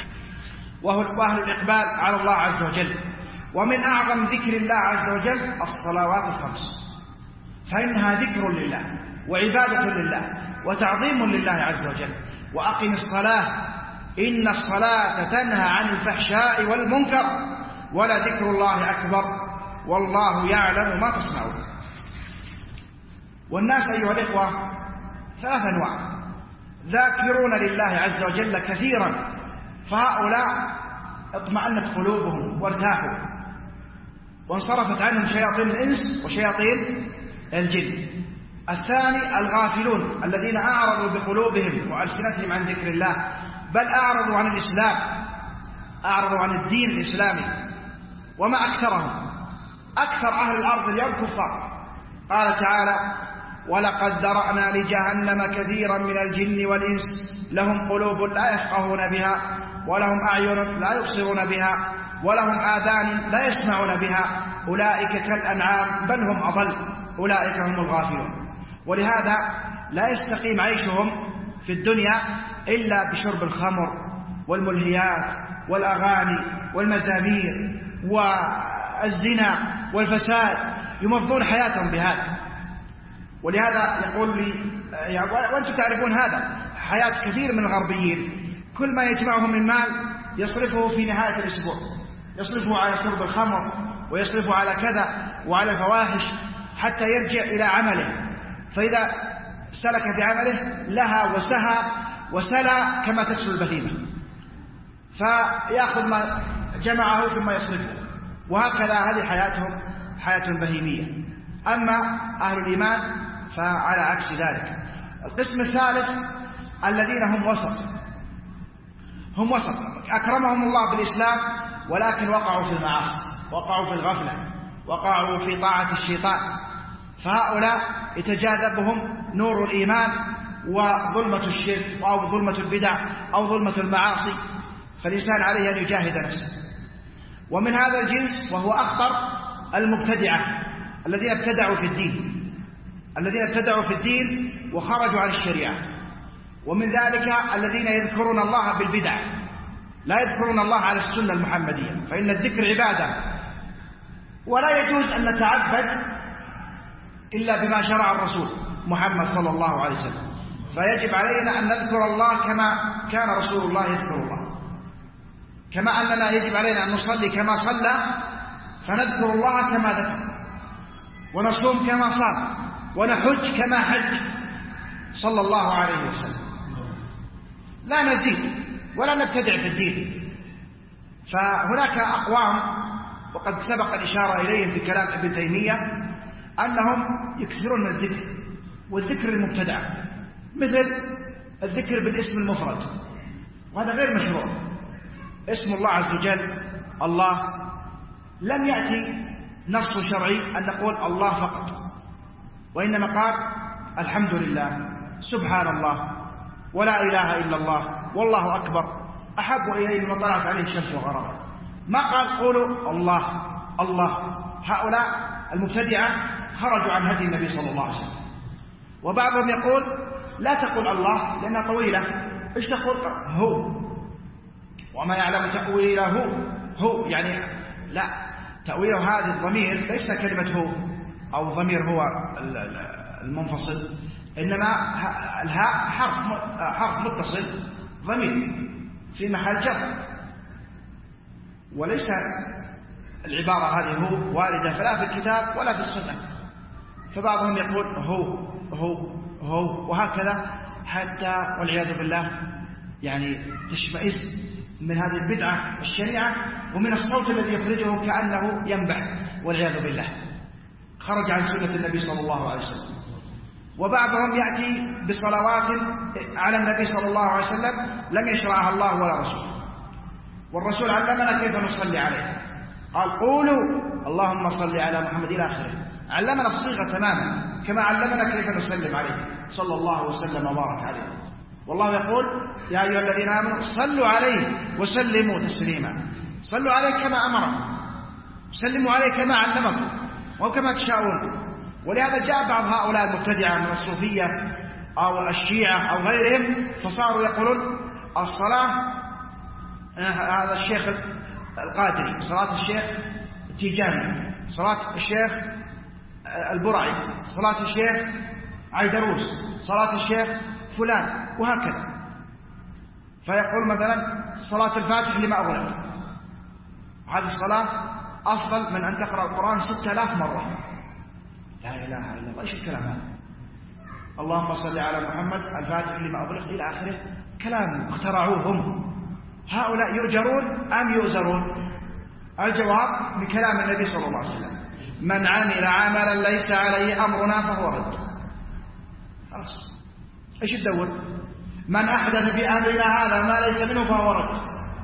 وأهل الإقبال على الله عز وجل. ومن أعظم ذكر الله عز وجل الصلوات الخمس، فإنها ذكر لله وعبادة لله وتعظيم لله عز وجل. وأقم الصلاة إن الصلاة تنهى عن الفحشاء والمنكر ولذكر الله أكبر والله يعلم ما تصنعون. والناس أيها الإخوة ثلاث أنواع: ذاكرون لله عز وجل كثيرا، فهؤلاء اطمأنت قلوبهم وارتاحوا وانصرفت عنهم شياطين الإنس وشياطين الجن. الثاني الغافلون الذين أعرضوا بقلوبهم وألسنتهم عن ذكر الله، بل أعرضوا عن الإسلام، أعرضوا عن الدين الإسلامي. وما أكثرهم، أكثر أهل الأرض اليوم كفار. قال تعالى ولقد ذرأنا لجهنم كثيرا من الجن والإنس لهم قلوب لا يفقهون بها ولهم أعين لا يبصرون بها ولهم آذان لا يسمعون بها أولئك كالأنعام بل هم أضل أولئك هم الغافلون. ولهذا لا يستقيم عيشهم في الدنيا إلا بشرب الخمر والملهيات والأغاني والمزامير والزنا والفساد، يمضون حياتهم بهذا. ولهذا يقول لي وأنتم تعرفون هذا، حياة كثير من الغربيين كل ما يجمعهم من مال يصرفه في نهاية الأسبوع، يصرفه على شرب الخمر ويصرفه على كذا وعلى الفواحش حتى يرجع إلى عمله، فإذا سلك بعمله لها وسهى وسلى كما تسلو البهيمة، فيأخذ ما جمعه ثم يصرفه، وهكذا هذه حياتهم حياة بهيمية. أما أهل الإيمان فعلى عكس ذلك. القسم الثالث الذين هم وسط، هم وسط أكرمهم الله بالإسلام ولكن وقعوا في المعاصي، وقعوا في الغفلة، وقعوا في طاعة الشيطان، فهؤلاء يتجاذبهم نور الإيمان وظلمة الشرك أو ظلمة البدع أو ظلمة المعاصي، فالإنسان عليه أن يجاهد نفسه. ومن هذا الجنس وهو أخطر المبتدعة الذين ابتدعوا في الدين، الذين ابتدعوا في الدين وخرجوا عن الشريعة. ومن ذلك الذين يذكرون الله بالبدع، لا يذكرون الله على السنة المحمدية، فإن الذكر عبادة ولا يجوز أن نتعبد إلا بما شرع الرسول محمد صلى الله عليه وسلم، فيجب علينا أن نذكر الله كما كان رسول الله يذكر الله، كما أننا يجب علينا أن نصلي كما صلى فنذكر الله كما ذكر، ونصوم كما صام، ونحج كما حج صلى الله عليه وسلم، لا نزيد ولا نبتدع في الدين. فهناك أقوام وقد سبق الإشارة إليهم في كلام ابن تيمية أنهم يكثرون من الذكر، والذكر المبتدع مثل الذكر بالاسم المفرد، وهذا غير مشروع. اسم الله عز وجل الله، لم يأتي نص شرعي أن نقول الله فقط، وإنما قال الحمد لله، سبحان الله، ولا إله إلا الله، والله أكبر، أحب إليه من طلعت عليه الشمس وغربت. ما قال قولوا الله الله. هؤلاء المبتدعة خرجوا عن هدي النبي صلى الله عليه وسلم. وبعضهم يقول لا تقول الله لأنها طويلة، إيش تقول؟ هو، وما يعلم تأويله هو، يعني لا، تأويله هذه الضمير ليس كلمة هو أو ضمير هو المنفصل، إنما الهاء حرف حرف متصل ضمير في محل جر، وليس العبارة هذه هو واردة فلا في الكتاب ولا في السنة. فبعضهم يقول هو هو هو وهكذا، حتى والعياذ بالله يعني تشمئز من هذه البدعة الشنيعة ومن الصوت الذي يخرجه كأنه ينبح والعياذ بالله، خرج عن سنة النبي صلى الله عليه وسلم. وبعضهم يأتي بصلوات على النبي صلى الله عليه وسلم لم يشرعها الله ولا رسوله، والرسول علمنا كيف نصلي عليه، قال قولوا اللهم صل على محمد إلى آخره، علمنا الصيغة تماما كما علمنا كيف نسلم عليه صلى الله وسلم وبارك عليه. والله يقول يا أيها الذين آمنوا صلوا عليه وسلموا تسليما، صلوا عليه كما أمركم، سلموا عليه كما علمكم وكما تشاءون. ولهذا جاء بعض هؤلاء المبتدعة من الصوفية أو الشيعة أو غيرهم فصاروا يقولون الصلاة، هذا الشيخ القادري، صلاة الشيخ التيجاني، صلاة الشيخ البرعي، صلاة الشيخ عيدروس، صلاة الشيخ فلان، وهكذا. فيقول مثلا صلاة الفاتح لما أغلق، هذه الصلاة أفضل من أن تقرأ القرآن ستة آلاف مرة. لا إله إلا الله، إيش الكلام هذا؟ اللهم صل على محمد الفاتح لما أغلق إلى آخره، كلام اخترعوه هم. هؤلاء يؤجرون أم يؤزرون؟ الجواب بكلام النبي صلى الله عليه وسلم: من عمل عملا ليس عليه أمرنا فهو رد. خلاص، إيش تدور؟ من أحدث في أمرنا هذا ما ليس منه فهو رد.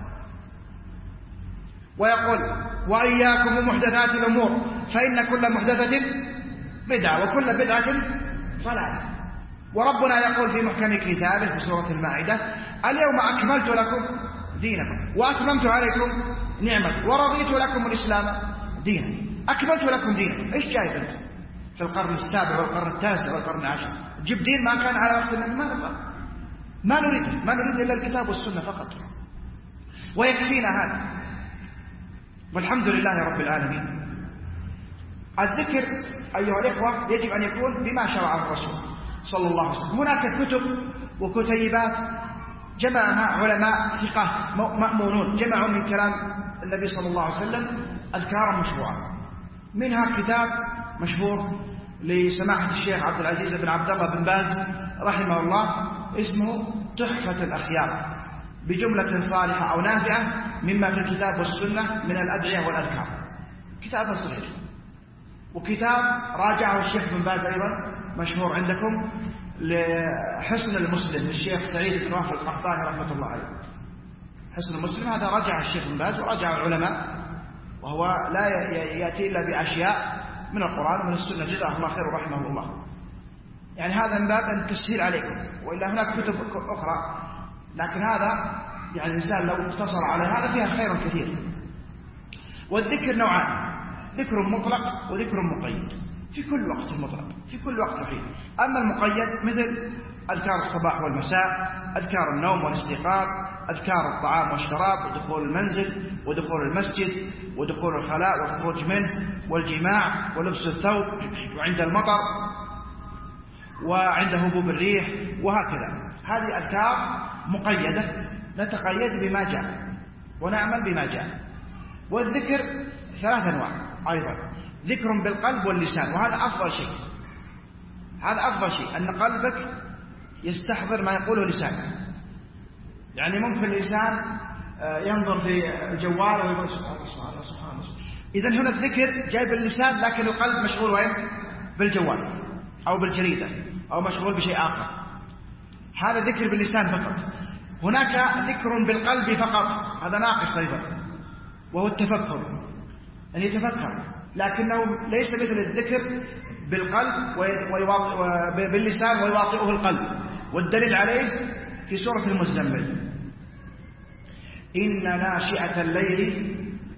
ويقول وإياكم ومحدثات الأمور فإن كل محدثة بدعة وكل بدعة ضلالة. وربنا يقول في محكم كتابه في سورة المائدة: اليوم أكملت لكم دينكم وأتممت عليكم نعمتي ورضيت لكم الإسلام دينا. أكملت لكم دينكم، إيش جايب أنت في القرن السابع والقرن التاسع والقرن العاشر؟ جيب دين ما كان على وقت النبي، ما نبغى، ما نريد ما نريد إلا الكتاب والسنة فقط، ويكفينا هذا، والحمد لله رب العالمين. الذكر أيها الإخوة يجب أن يكون بما شرعه الرسول صلى الله عليه وسلم. هناك كتب وكتيبات جمعها علماء ثقات مأمونون، جمعوا من كلام النبي صلى الله عليه وسلم أذكارا مشروعة. منها كتاب مشهور لسماحة الشيخ عبد العزيز بن عبد الله بن باز رحمه الله اسمه تحفة الأخيار، بجملة صالحة أو نافعة مما في الكتاب والسنة من الأدعية والأذكار. كتاب صحيح. وكتاب راجعه الشيخ بن باز أيضا مشهور عندكم لحسن المسلم للشيخ سعيد بن وافق القحطاني رحمة الله عليه. حسن المسلم هذا رجع الشيخ بن باز ورجع العلماء، وهو لا يأتي إلا بأشياء من القرآن ومن السنة، جزاه الله خير رحمه الله. يعني هذا من باب التسهيل عليكم، وإلا هناك كتب أخرى، لكن هذا يعني الإنسان لو اقتصر على هذا فيها خير كثير. والذكر نوعان: ذكر مطلق وذكر مقيد، في كل وقت مطلق في كل وقت حين. أما المقيد مثل أذكار الصباح والمساء، أذكار النوم والاستيقاظ، أذكار الطعام والشراب ودخول المنزل ودخول المسجد ودخول الخلاء والخروج منه والجماع ولبس الثوب وعند المطر وعند هبوب الريح وهكذا. هذه أذكار مقيدة نتقيد بما جاء ونعمل بما جاء. والذكر ثلاث أنواع أيضا: ذكر بالقلب واللسان، وهذا أفضل شيء. هذا أفضل شيء أن قلبك يستحضر ما يقوله لسانك. يعني ممكن الإنسان ينظر في الجوال ويقول سبحان الله سبحان الله سبحان الله. إذن هنا الذكر جاي باللسان لكن القلب مشغول وين؟ بالجوال أو بالجريدة أو مشغول بشيء آخر. هذا ذكر باللسان فقط. هناك ذكر بالقلب فقط، هذا ناقص أيضا، وهو التفكر، أن يتفكر، لكنه ليس مثل الذكر بالقلب باللسان ويواطئه القلب. والدليل عليه في سورة المزمل: إن ناشئة الليل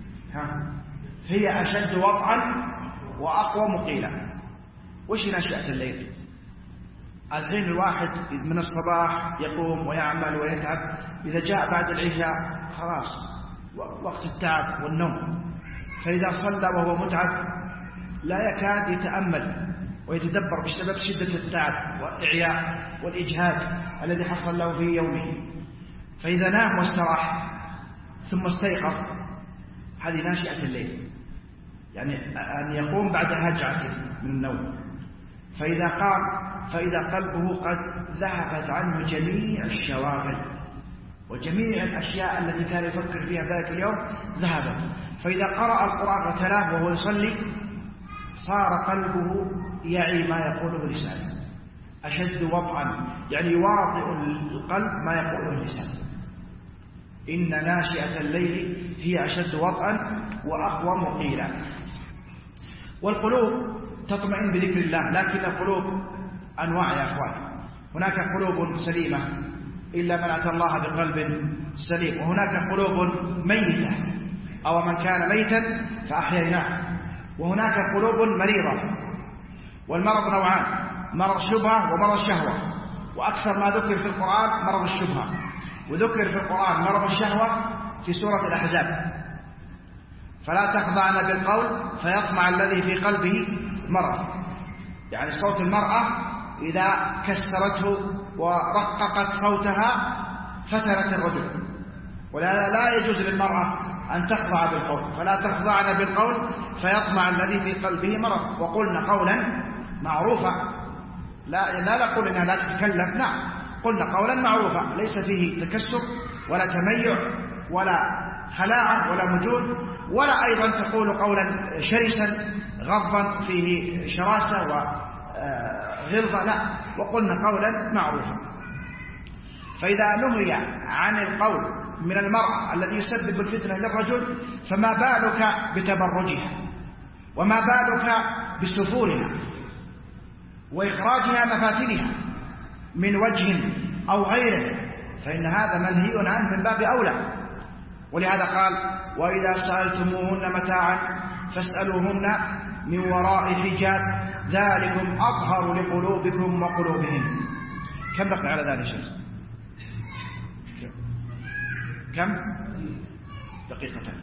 هي أشد وطئا وأقوى مقيلا. وش ناشئة الليل؟ الحين الواحد من الصباح يقوم ويعمل ويتعب، إذا جاء بعد العشاء خلاص وقت التعب والنوم، فإذا صلى وهو متعب لا يكاد يتأمل ويتدبر بسبب شدة التعب والإعياء والإجهاد الذي حصل له في يومه. فإذا نام واستراح ثم استيقظ، هذه ناشئة الليل، يعني أن يقوم بعد هجعته من النوم. فإذا قام فإذا قلبه قد ذهبت عنه جميع الشواغل وجميع الأشياء التي كان يفكر فيها ذلك اليوم ذهبت. فإذا قرأ القرآن وتلاه وهو يصلي صار قلبه يعي ما يقوله لسانه أشد وطئا، يعني يواطئ القلب ما يقوله اللسان. إن ناشئة الليل هي أشد وطئا وأقوى مقيلا. والقلوب تطمئن بذكر الله، لكن القلوب أنواع يا أخوان. هناك قلوب سليمة إلا من أتى الله بقلب سليم، وهناك قلوب ميتة أو من كان ميتا فأحييناه، وهناك قلوب مريضة. والمرض نوعان: مرض شبهة ومرض شهوة. وأكثر ما ذكر في القرآن مرض الشبهة، وذكر في القرآن مرض الشهوة في سورة الأحزاب: فلا تخضعن بالقول فيطمع الذي في قلبه مرض. يعني صوت المرأة إذا كسرته ورققت صوتها فتنت الرجل، ولهذا لا يجوز للمرأة أن تخضع بالقول. فلا تخضعن بالقول فيطمع الذي في قلبه مرض. وقلنا قولا معروفا، لا لا نقول إنها لا تتكلم، نعم، قلنا قولا معروفا ليس فيه تكسر ولا تميع ولا خلاعة ولا مجون، ولا أيضا تقول قولا شرسا غضا فيه شراسة وغلظة، لا، وقلنا قولا معروفا. فإذا نهي عن القول من المرأة الذي يسبب الفتنة للرجل، فما بالك بتبرجها، وما بالك بسفورها وإخراجها مفاتنها من وجه أو غيره، فإن هذا منهي عنه من باب أولى. ولهذا قال: وإذا سألتموهن متاعا فاسألوهن من وراء حجاب ذلكم أطهر لقلوبكم وقلوبهم. كم بقي على ذلك شيء؟ كم؟ دقيقتين.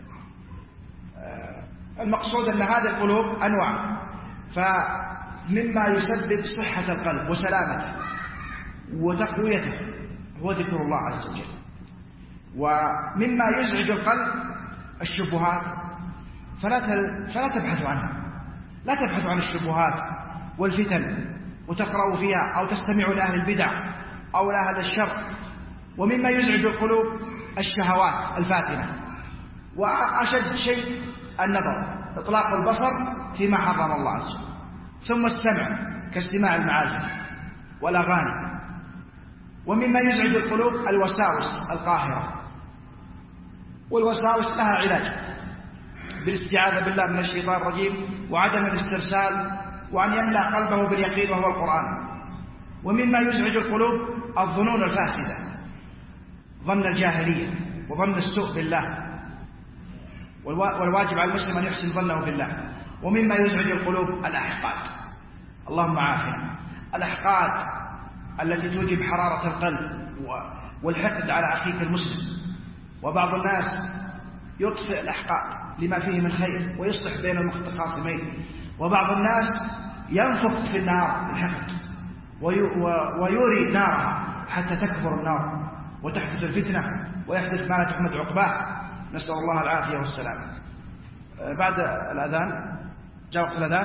المقصود أن هذه القلوب أنواع، فمما يسبب صحة القلب وسلامته وتقويته هو ذكر الله عز وجل. ومما يزعج القلب الشبهات، فلا فلا تبحثوا عنها، لا تبحثوا عن الشبهات والفتن وتقرأوا فيها أو تستمعوا لأهل البدع أو لأهل الشر. ومما يزعج القلوب الشهوات الفاتنة، وأشد شيء النظر، إطلاق البصر فيما حرم الله عز وجل، ثم السمع كاستماع المعازف والأغاني. ومما يزعج القلوب الوساوس القاهرة، والوساوس لها علاج بالاستعاذة بالله من الشيطان الرجيم وعدم الاسترسال، وأن يملأ قلبه باليقين وهو القرآن. ومما يزعج القلوب الظنون الفاسدة، ظن الجاهلية وظن السوء بالله، والواجب على المسلم أن يحسن ظنه بالله. ومما يزعج القلوب الأحقاد، اللهم عافنا، الأحقاد التي توجب حرارة القلب والحقد على أخيك المسلم. وبعض الناس يطفئ الأحقاد لما فيه من خير ويصلح بين المتخاصمين، وبعض الناس ينفخ في النار الحقد ويوري نارها حتى تكبر النار وتحدث الفتنة ويحدث ما لا تحمد عقباه، نسأل الله العافية والسلام. بعد الأذان، جاء وقت الأذان،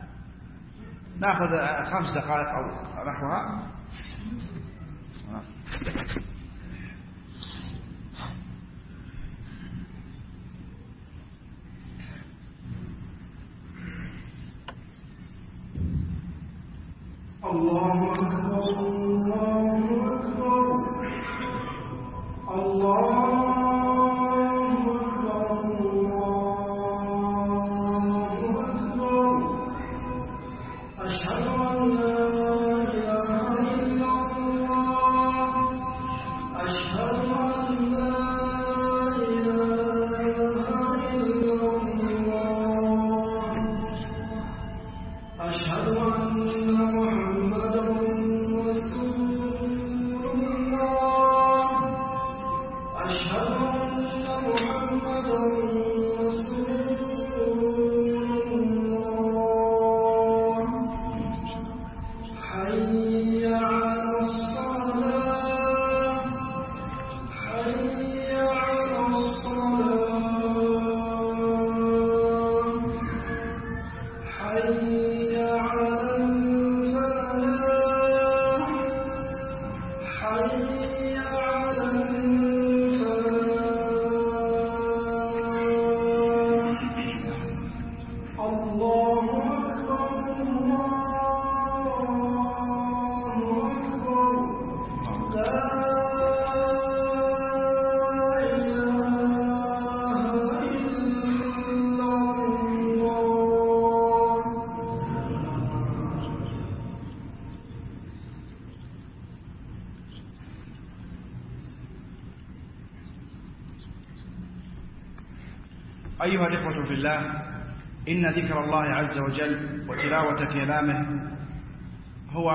نأخذ خمس دقائق أو نحوها. الله أكبر الله أكبر الله أكبر الله أكبر أيها الإخوة في الله، إن ذكر الله عز وجل وتلاوة كلامه هو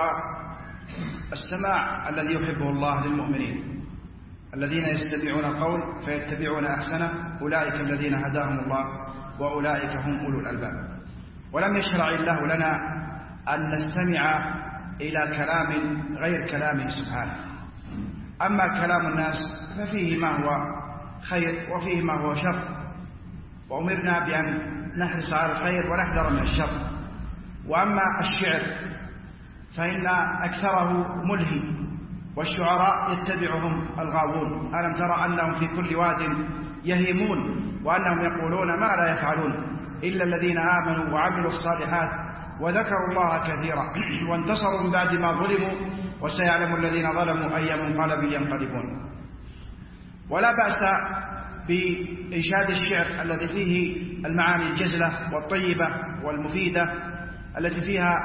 السماع الذي يحبه الله للمؤمنين الذين يستمعون القول فيتبعون أحسنه، أولئك الذين هداهم الله وأولئك هم أولو الألباب. ولم يشرع الله لنا أن نستمع إلى كلام غير كلامه سبحانه. أما كلام الناس ففيه ما هو خير وفيه ما هو شر، وأمرنا بأن نحرص على الخير ونحذر من الشر. وأما الشعر فإن أكثره ملهي، والشعراء يتبعهم الغاوون. ألم ترى أنهم في كل واد يهيمون وأنهم يقولون ما لا يفعلون إلا الذين آمنوا وعملوا الصالحات وذكروا الله كثيرا وانتصروا من بعد ما ظلموا وسيعلم الذين ظلموا أي منقلب ينقلبون. ولا بأس بإنشاد الشعر الذي فيه المعاني الجزلة والطيبة والمفيدة، التي فيها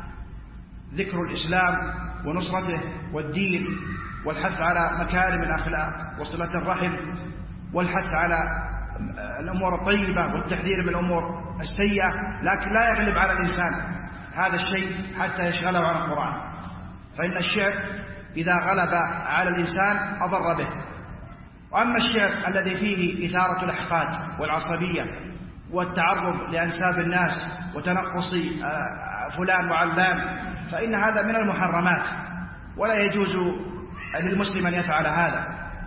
ذكر الإسلام ونصرته والدين والحث على مكارم الأخلاق وصلة الرحم والحث على الأمور الطيبة والتحذير من الأمور السيئة، لكن لا يغلب على الإنسان هذا الشيء حتى يشغله عن القرآن، فإن الشعر إذا غلب على الإنسان أضر به. وأما الشعر الذي فيه إثارة الأحقاد والعصبية والتعرض لأنساب الناس وتنقص فلان وعلان فإن هذا من المحرمات، ولا يجوز للمسلم أن يفعل هذا.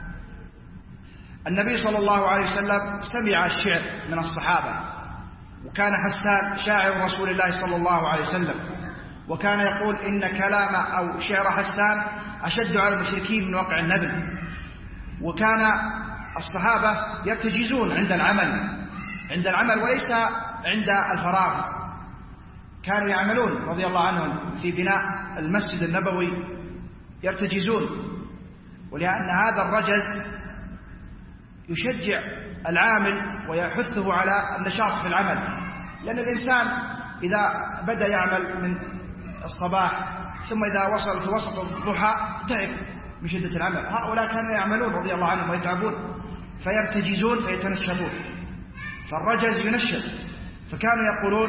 النبي صلى الله عليه وسلم سمع الشعر من الصحابة، وكان حسان شاعر رسول الله صلى الله عليه وسلم، وكان يقول إن كلام أو شعر حسان أشد على المشركين من وقع النبل. وكان الصحابة يرتجزون عند العمل عند العمل وليس عند الفراغ، كانوا يعملون رضي الله عنهم في بناء المسجد النبوي يرتجزون، ولأن هذا الرجز يشجع العامل ويحثه على النشاط في العمل، لأن الإنسان إذا بدأ يعمل من الصباح ثم إذا وصل في وسط الضحى تعب من شدة العمل. هؤلاء كانوا يعملون رضي الله عنهم ويتعبون فيرتجزون فيتنشبون، فالرجز ينشب، فكانوا يقولون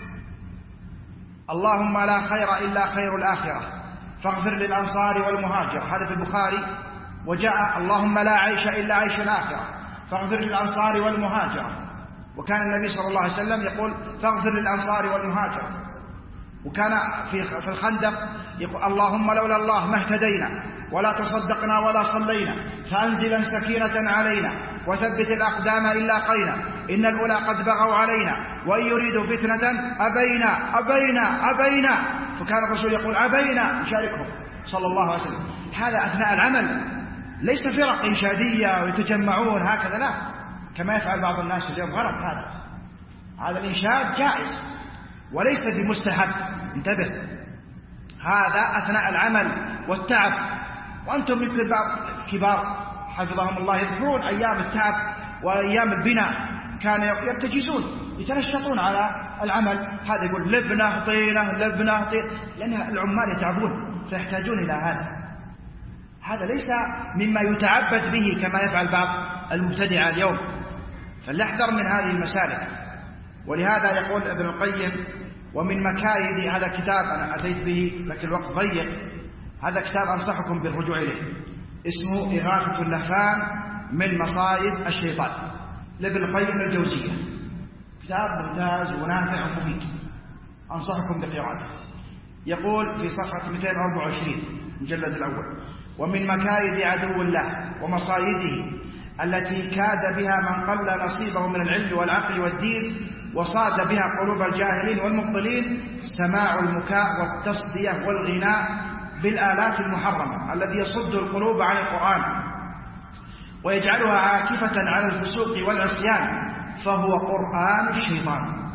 اللهم لا خير إلا خير الآخرة فاغفر للأنصار والمهاجر، هذا في البخاري. وجاء اللهم لا عيش إلا عيش الآخرة فاغفر للأنصار والمهاجر، وكان النبي صلى الله عليه وسلم يقول فاغفر للأنصار والمهاجر. وكان في في الخندق يقول اللهم لولا الله ما اهتدينا ولا تصدقنا ولا صلينا فأنزلا سكينة علينا وثبت الأقدام إلا قينا إن الأولى قد بغوا علينا وإن يريدوا فتنة أبينا أبينا أبينا. فكان الرسول يقول أبينا يشاركهم صلى الله عليه وسلم. هذا أثناء العمل، ليس فرق إنشادية ويتجمعون هكذا، لا كما يفعل بعض الناس اليوم، غلط هذا. هذا الإنشاد جائز وليس بمستحب، انتبه، هذا أثناء العمل والتعب. وأنتم يمكن بعض كبار حفظهم الله يذكرون أيام التعب وأيام البناء كانوا يرتجزون يتنشطون على العمل. هذا يقول لبنة طينة لبنة طينة، لأن العمال يتعبون فيحتاجون إلى هذا. هذا ليس مما يتعبد به كما يفعل بعض المبتدعة اليوم، فليحذر من هذه المسالك. ولهذا يقول ابن القيم ومن مكايد هذا كتاب أنا أتيت به لكن الوقت ضيق، هذا كتاب أنصحكم بالرجوع إليه، اسمه إغاثة اللهفان من مصائد الشيطان لابن القيم الجوزية، كتاب ممتاز ونافع ومفيد، أنصحكم بقراءته. يقول في صفحة مئتين وأربعة وعشرين المجلد الأول ومن مكايد عدو الله ومصائده التي كاد بها من قل نصيبه من العلم والعقل والدين وصاد بها قلوب الجاهلين والمبطلين سماع المكاء والتصدية والغناء بالآلات المحرمة الذي يصد القلوب عن القرآن ويجعلها عاكفة على الفسوق والعصيان، فهو قرآن الشيطان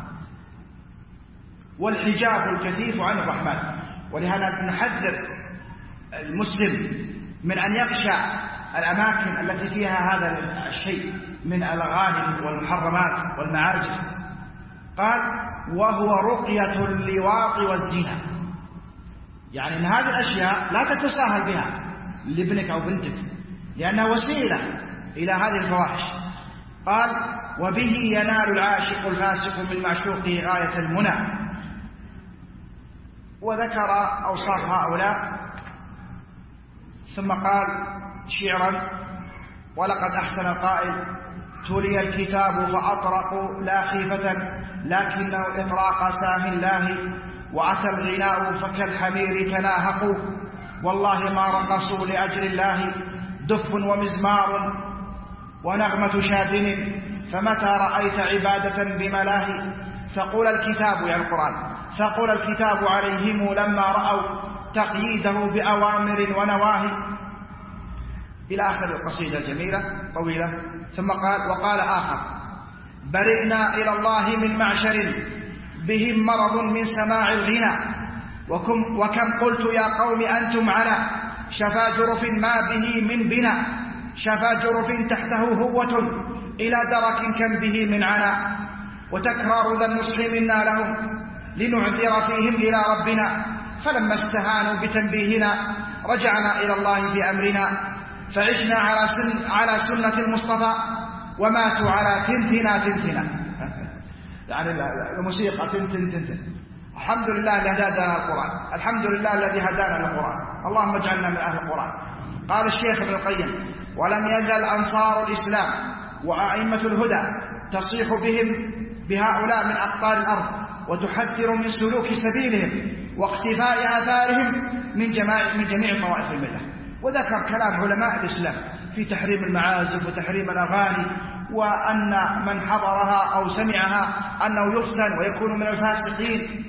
والحجاب الكثيف عن الرحمن. ولهذا نحذر المسلم من أن يغشى الأماكن التي فيها هذا الشيء من الأغاني والمحرمات والمعازف. قال وهو رقية اللواط والزنا، يعني أن هذه الأشياء لا تتساهل بها لابنك أو بنتك لأنها وسيلة إلى هذه الفواحش. قال وبه ينال العاشق الفاسق من معشوقه غاية المنى. وذكر أوصاف هؤلاء ثم قال شعرا: ولقد أحسن القائل: تلي الكتاب فأطرقوا لا خيفة لكنه إطراق ساه الله، وأتى الغناء فكالحمير تناهقوا، والله ما رقصوا لأجل الله، دف ومزمار ونغمة شادن، فمتى رأيت عبادة بملاهي، ثقل الكتاب يعني القرآن ثقل الكتاب عليهم لما رأوا تقييده بأوامر ونواهي، إلى آخر القصيدة الجميلة طويلة. ثم قال: وقال آخر: برئنا إلى الله من معشر بهم مرض من سماع الغنى، وكم, وكم قلت يا قوم أنتم على شفا جرف ما به من بنا، شفا جرف تحته هوة إلى درك كم به من عنا، وتكرار ذا النصح منا لهم لنعذر فيهم إلى ربنا، فلما استهانوا بتنبيهنا رجعنا إلى الله في أمرنا، فعشنا على, سن على سنة المصطفى وماتوا على تنتنا تنتنا. يعني الموسيقى تنتن تنتن. الحمد لله الذي هدانا القرآن، الحمد لله الذي هدانا للقرآن، اللهم اجعلنا من أهل القرآن. قال الشيخ ابن القيم: ولم يزل أنصار الإسلام وأئمة الهدى تصيح بهم بهؤلاء من أقطار الأرض، وتحذر من سلوك سبيلهم واقتفاء آثارهم من جميع من جميع طوائف الملة. وذكر كلام علماء الإسلام في تحريم المعازف وتحريم الأغاني، وأن من حضرها أو سمعها أنه يفتن ويكون من الفاسقين،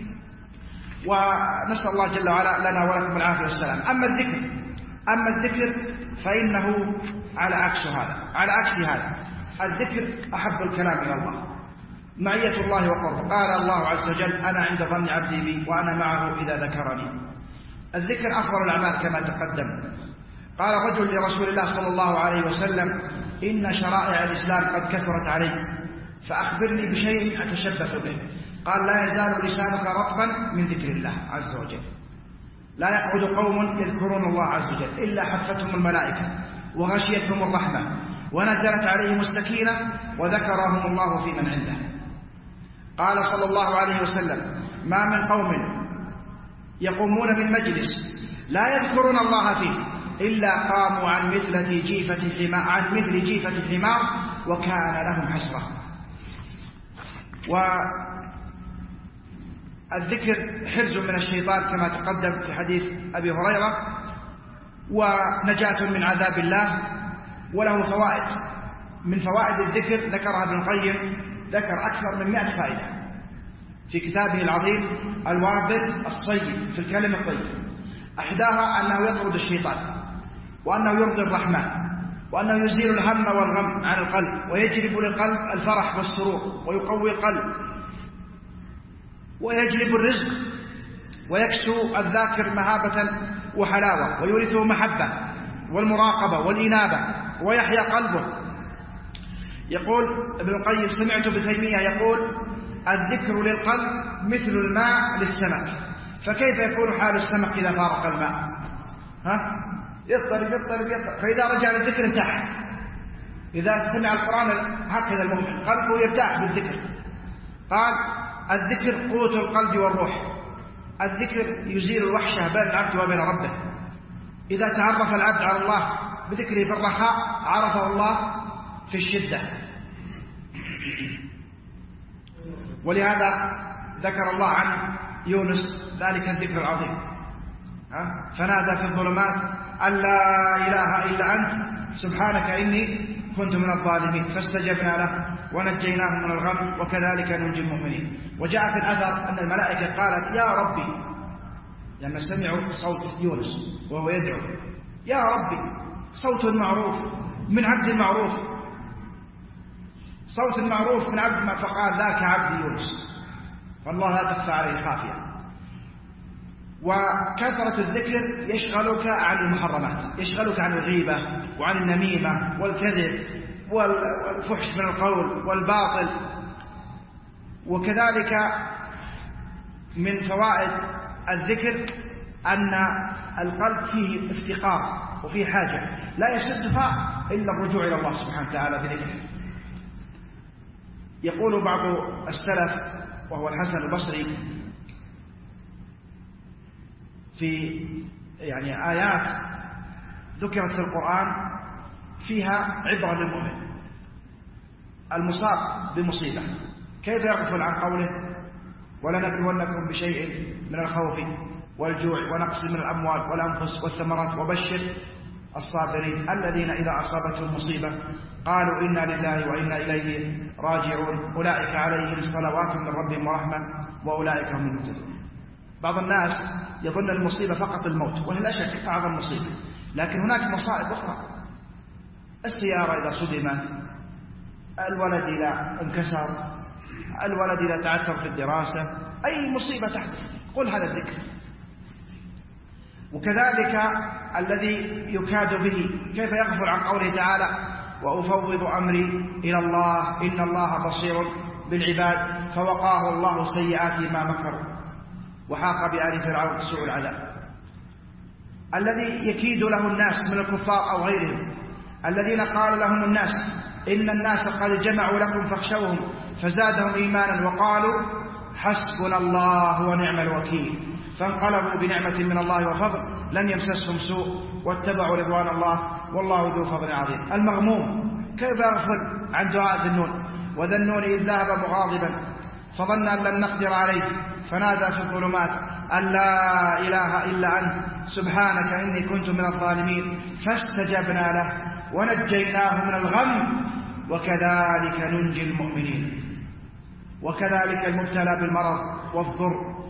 ونسأل الله جل وعلا لنا ولكم العافية والسلام. أما الذكر أما الذكر فإنه على عكس هذا على عكس هذا الذكر أحب الكلام إلى الله، معية الله وقربه. قال الله عز وجل: أنا عند ظن عبدي بي وأنا معه إذا ذكرني. الذكر أفضل الأعمال كما تقدم. قال رجل لرسول الله صلى الله عليه وسلم: إن شرائع الإسلام قد كثرت علي، فأخبرني بشيء أتشبث به. قال: لا يزال لسانك رطبا من ذكر الله عز وجل. لا يقعد قوم يذكرون الله عز وجل إلا حفتهم الملائكة وغشيتهم الرحمة ونزلت عليهم السكينة وذكرهم الله في من عنده. قال صلى الله عليه وسلم: ما من قوم يقومون من مجلس لا يذكرون الله فيه إلا قاموا عن مثل جيفة حمار عن مثل جيفة حمار وكان لهم حسرة. والذكر حرز من الشيطان كما تقدم في حديث أبي هريرة، ونجاة من عذاب الله، وله فوائد. من فوائد الذكر ذكرها ابن القيم، ذكر أكثر من مئة فائدة في كتابه العظيم الوابل الصيد في الكلم الطيب. أحداها أنه يطرد الشيطان، وأنه يرضي الرحمن، وأنه يزيل الهم والغم عن القلب، ويجلب للقلب الفرح والسرور، ويقوي القلب، ويجلب الرزق، ويكسو الذاكر مهابة وحلاوة، ويورثه محبة والمراقبة والإنابة، ويحيا قلبه. يقول ابن القيم: سمعت ابن تيمية يقول: الذكر للقلب مثل الماء للسمك، فكيف يكون حال السمك إذا فارق الماء؟ ها؟ يضطرب يضطرب يضطرب، فإذا رجع للذكر ارتاح. إذا سمع القرآن هكذا المؤمن قلبه يرتاح بالذكر. قال: الذكر قوت القلب والروح. الذكر يزيل الوحشة بين العبد وبين ربه. إذا تعرف العبد على الله بذكره في الرخاء عرفه الله في الشدة. ولهذا ذكر الله عن يونس ذلك الذكر العظيم، فنادى في الظلمات أن لا إله إلا أنت سبحانك إني كنت من الظالمين، فاستجبنا له ونجيناه من الغم وكذلك ننجي المؤمنين. وجاء في الأثر أن الملائكة قالت: يا ربي، لما سمعوا صوت يونس وهو يدعو: يا ربي، صوت معروف من عبد معروف، صوت معروف من عبد ما. فقال: ذاك عبد يونس، فالله لا تخفى عليه خافية. وكثرة الذكر يشغلك عن المحرمات، يشغلك عن الغيبة وعن النميمة والكذب والفحش من القول والباطل. وكذلك من فوائد الذكر أن القلب فيه افتقار وفيه حاجة، لا يسدها إلا الرجوع إلى الله سبحانه وتعالى بذكره. يقول بعض السلف وهو الحسن البصري في يعني آيات ذكرت في القرآن فيها عبرة للمؤمن، المصاب بمصيبة كيف يغفل عن قوله ولنبلونكم بشيء من الخوف والجوع ونقص من الأموال والأنفس والثمرات وبشر الصابرين الذين إذا أصابتهم مصيبة قالوا إنا لله وإنا إليه راجعون أولئك عليهم صلوات من ربهم ورحمة وأولئك هم المهتدون. بعض الناس يظن المصيبة فقط الموت، وهي لا شك أعظم مصيبة، لكن هناك مصائب أخرى، السيارة إذا صدمت، الولد إذا انكسر، الولد إذا تعثر في الدراسة، أي مصيبة تحدث قل هذا الذكر. وكذلك الذي يكاد به كيف يغفل عن قوله تعالى وأفوض أمري إلى الله إن الله بصير بالعباد فوقاه الله سيئات ما مكروا وحاق بآل فرعون سوء العذاب. الذي يكيد له الناس من الكفار أو غيرهم الذين قال لهم الناس إن الناس قد جمعوا لكم فاخشوهم فزادهم إيمانا وقالوا حسبنا الله ونعم الوكيل فانقلبوا بنعمة من الله وفضل لم يمسسهم سوء واتبعوا رضوان الله والله ذو فضل عظيم. المغموم كيف يغفل عن دعاء ذي النون وذا النون إذ ذهب مغاضبا فظن أن لن نقدر عليه فنادى في الظلمات أن لا إله إلا أنت سبحانك إني كنت من الظالمين فاستجبنا له ونجيناه من الغم وكذلك ننجي المؤمنين. وكذلك المبتلى بالمرض والضر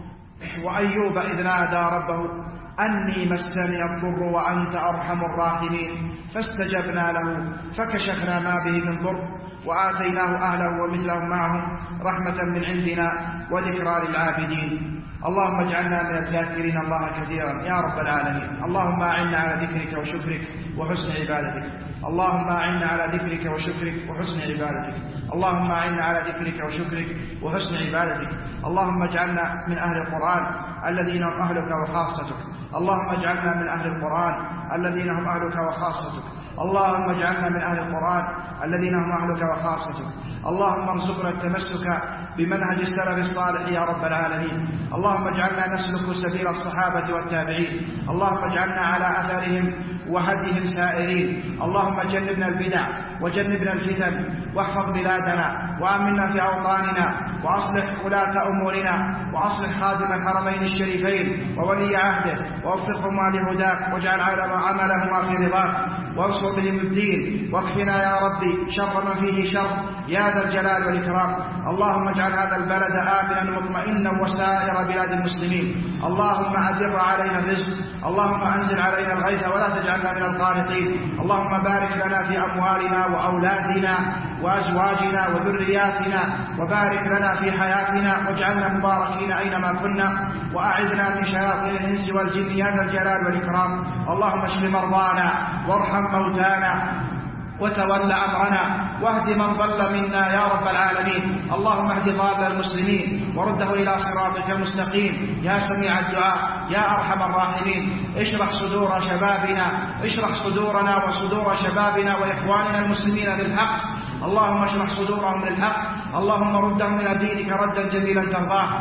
وأيوب إذ نادى ربه أني مسني الضر وأنت أرحم الراحمين فاستجبنا له فكشفنا ما به من ضر وآتيناه أهله ومثلهم معهم رحمة من عندنا وذكرى للعابدين. اللهم اجعلنا من الذاكرين الله كثيرا يا رب العالمين. اللهم أعنا على ذكرك وشكرك وحسن عبادتك. اللهم أعنا على ذكرك وشكرك وحسن عبادتك. اللهم أعنا على ذكرك وشكرك وحسن عبادتك. اللهم اجعلنا من أهل القرآن الذين هم أهلك وخاصتك. اللهم اجعلنا من أهل القرآن الذين هم أهلك وخاصتك. اللهم اجعلنا من أهل القرآن الذين هم أهلك وخاصتك. اللهم ارزقنا التمسك بمنهج السلف الصالح يا رب العالمين. اللهم اجعلنا نسلك سبيل الصحابة والتابعين. اللهم اجعلنا على أثرهم وهديهم سائرين. اللهم جنبنا البدع وجنبنا الفتن واحفظ بلادنا وآمنا في أوطاننا وأصلح ولاة أمورنا وأصلح خادم الحرمين الشريفين وولي عهده ووفقهما لهداك واجعل عملهما في رضاك وانصر بهم الدين واكفنا يا ربي شر من فيه شر يا ذا الجلال والإكرام. اللهم اجعل هذا البلد آمنا مطمئنا وسائر بلاد المسلمين. اللهم أدر علينا الرزق. اللهم أنزل علينا الغيث ولا تجعلنا من القانطين. اللهم بارك لنا في أموالنا وأولادنا وأزواجنا وذرياتنا وبارك لنا في حياتنا واجعلنا مباركين أينما كنا وأعذنا من شياطين الإنس والجن يا ذا الجلال والإكرام. اللهم اشف مرضانا وارحم موتانا وتول أمرنا واهد من ضل منا يا رب العالمين. اللهم اهد ضال المسلمين ورده إلى صراطك المستقيم يا سميع الدعاء يا أرحم الراحمين. اشرح صدور شبابنا اشرح صدورنا وصدور شبابنا وإخواننا المسلمين للحق. اللهم اشرح صدورهم للحق. اللهم ردهم إلى دينك ردا جميلا ترضاه.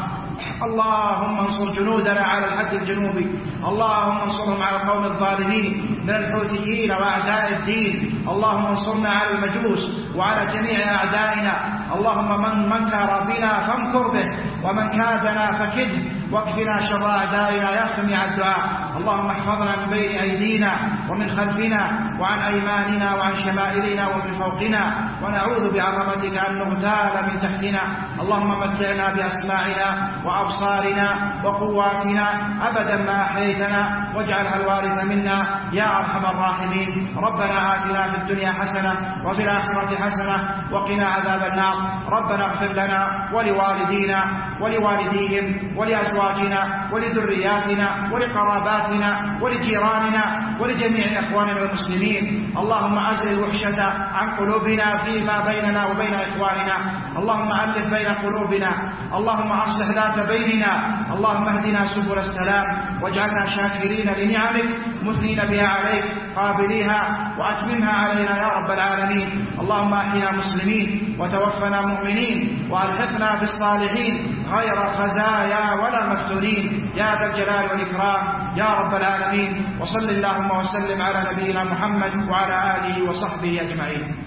اللهم انصر جنودنا على الحد الجنوبي. اللهم انصرهم على القوم الظالمين من الحوثيين وأعداء الدين. اللهم انصرنا على المجوس وعلى جميع أعدائنا. اللهم من منكر بنا فامكر به ومن كادنا فكده واكفنا شر أعدائنا يا سميع الدعاء. اللهم احفظنا من بين أيدينا ومن خلفنا وعن أيماننا وعن شمائلنا ومن فوقنا ونعوذ بعظمتك أن نغتال من تحتنا. اللهم متعنا بأسماعنا وأبصارنا وقواتنا أبدا ما أحييتنا واجعلها الوارث منا يا أرحم الراحمين. ربنا آتنا في الدنيا حسنة وفي الآخرة حسنة وقنا عذاب النار. ربنا اغفر لنا ولوالدينا ولوالديهم ولأزواجنا ولذرياتنا ولقراباتنا ولجيراننا ولجميع إخواننا المسلمين. اللهم أزل الوحشة عن قلوبنا فيما بيننا وبين إخواننا. اللهم ألف بين قلوبنا، اللهم أصلح ذات بيننا، اللهم اهدنا سبل السلام واجعلنا شاكرين لنعمك مثنين بها عليك قابليها وأتممها علينا يا رب العالمين. اللهم أحينا مسلمين وتوفنا مؤمنين وألحقنا بالصالحين غير خزايا ولا مفتونين يا ذا الجلال والإكرام يا رب العالمين. وصل اللهم وسلم على نبينا محمد وعلى آله وصحبه أجمعين.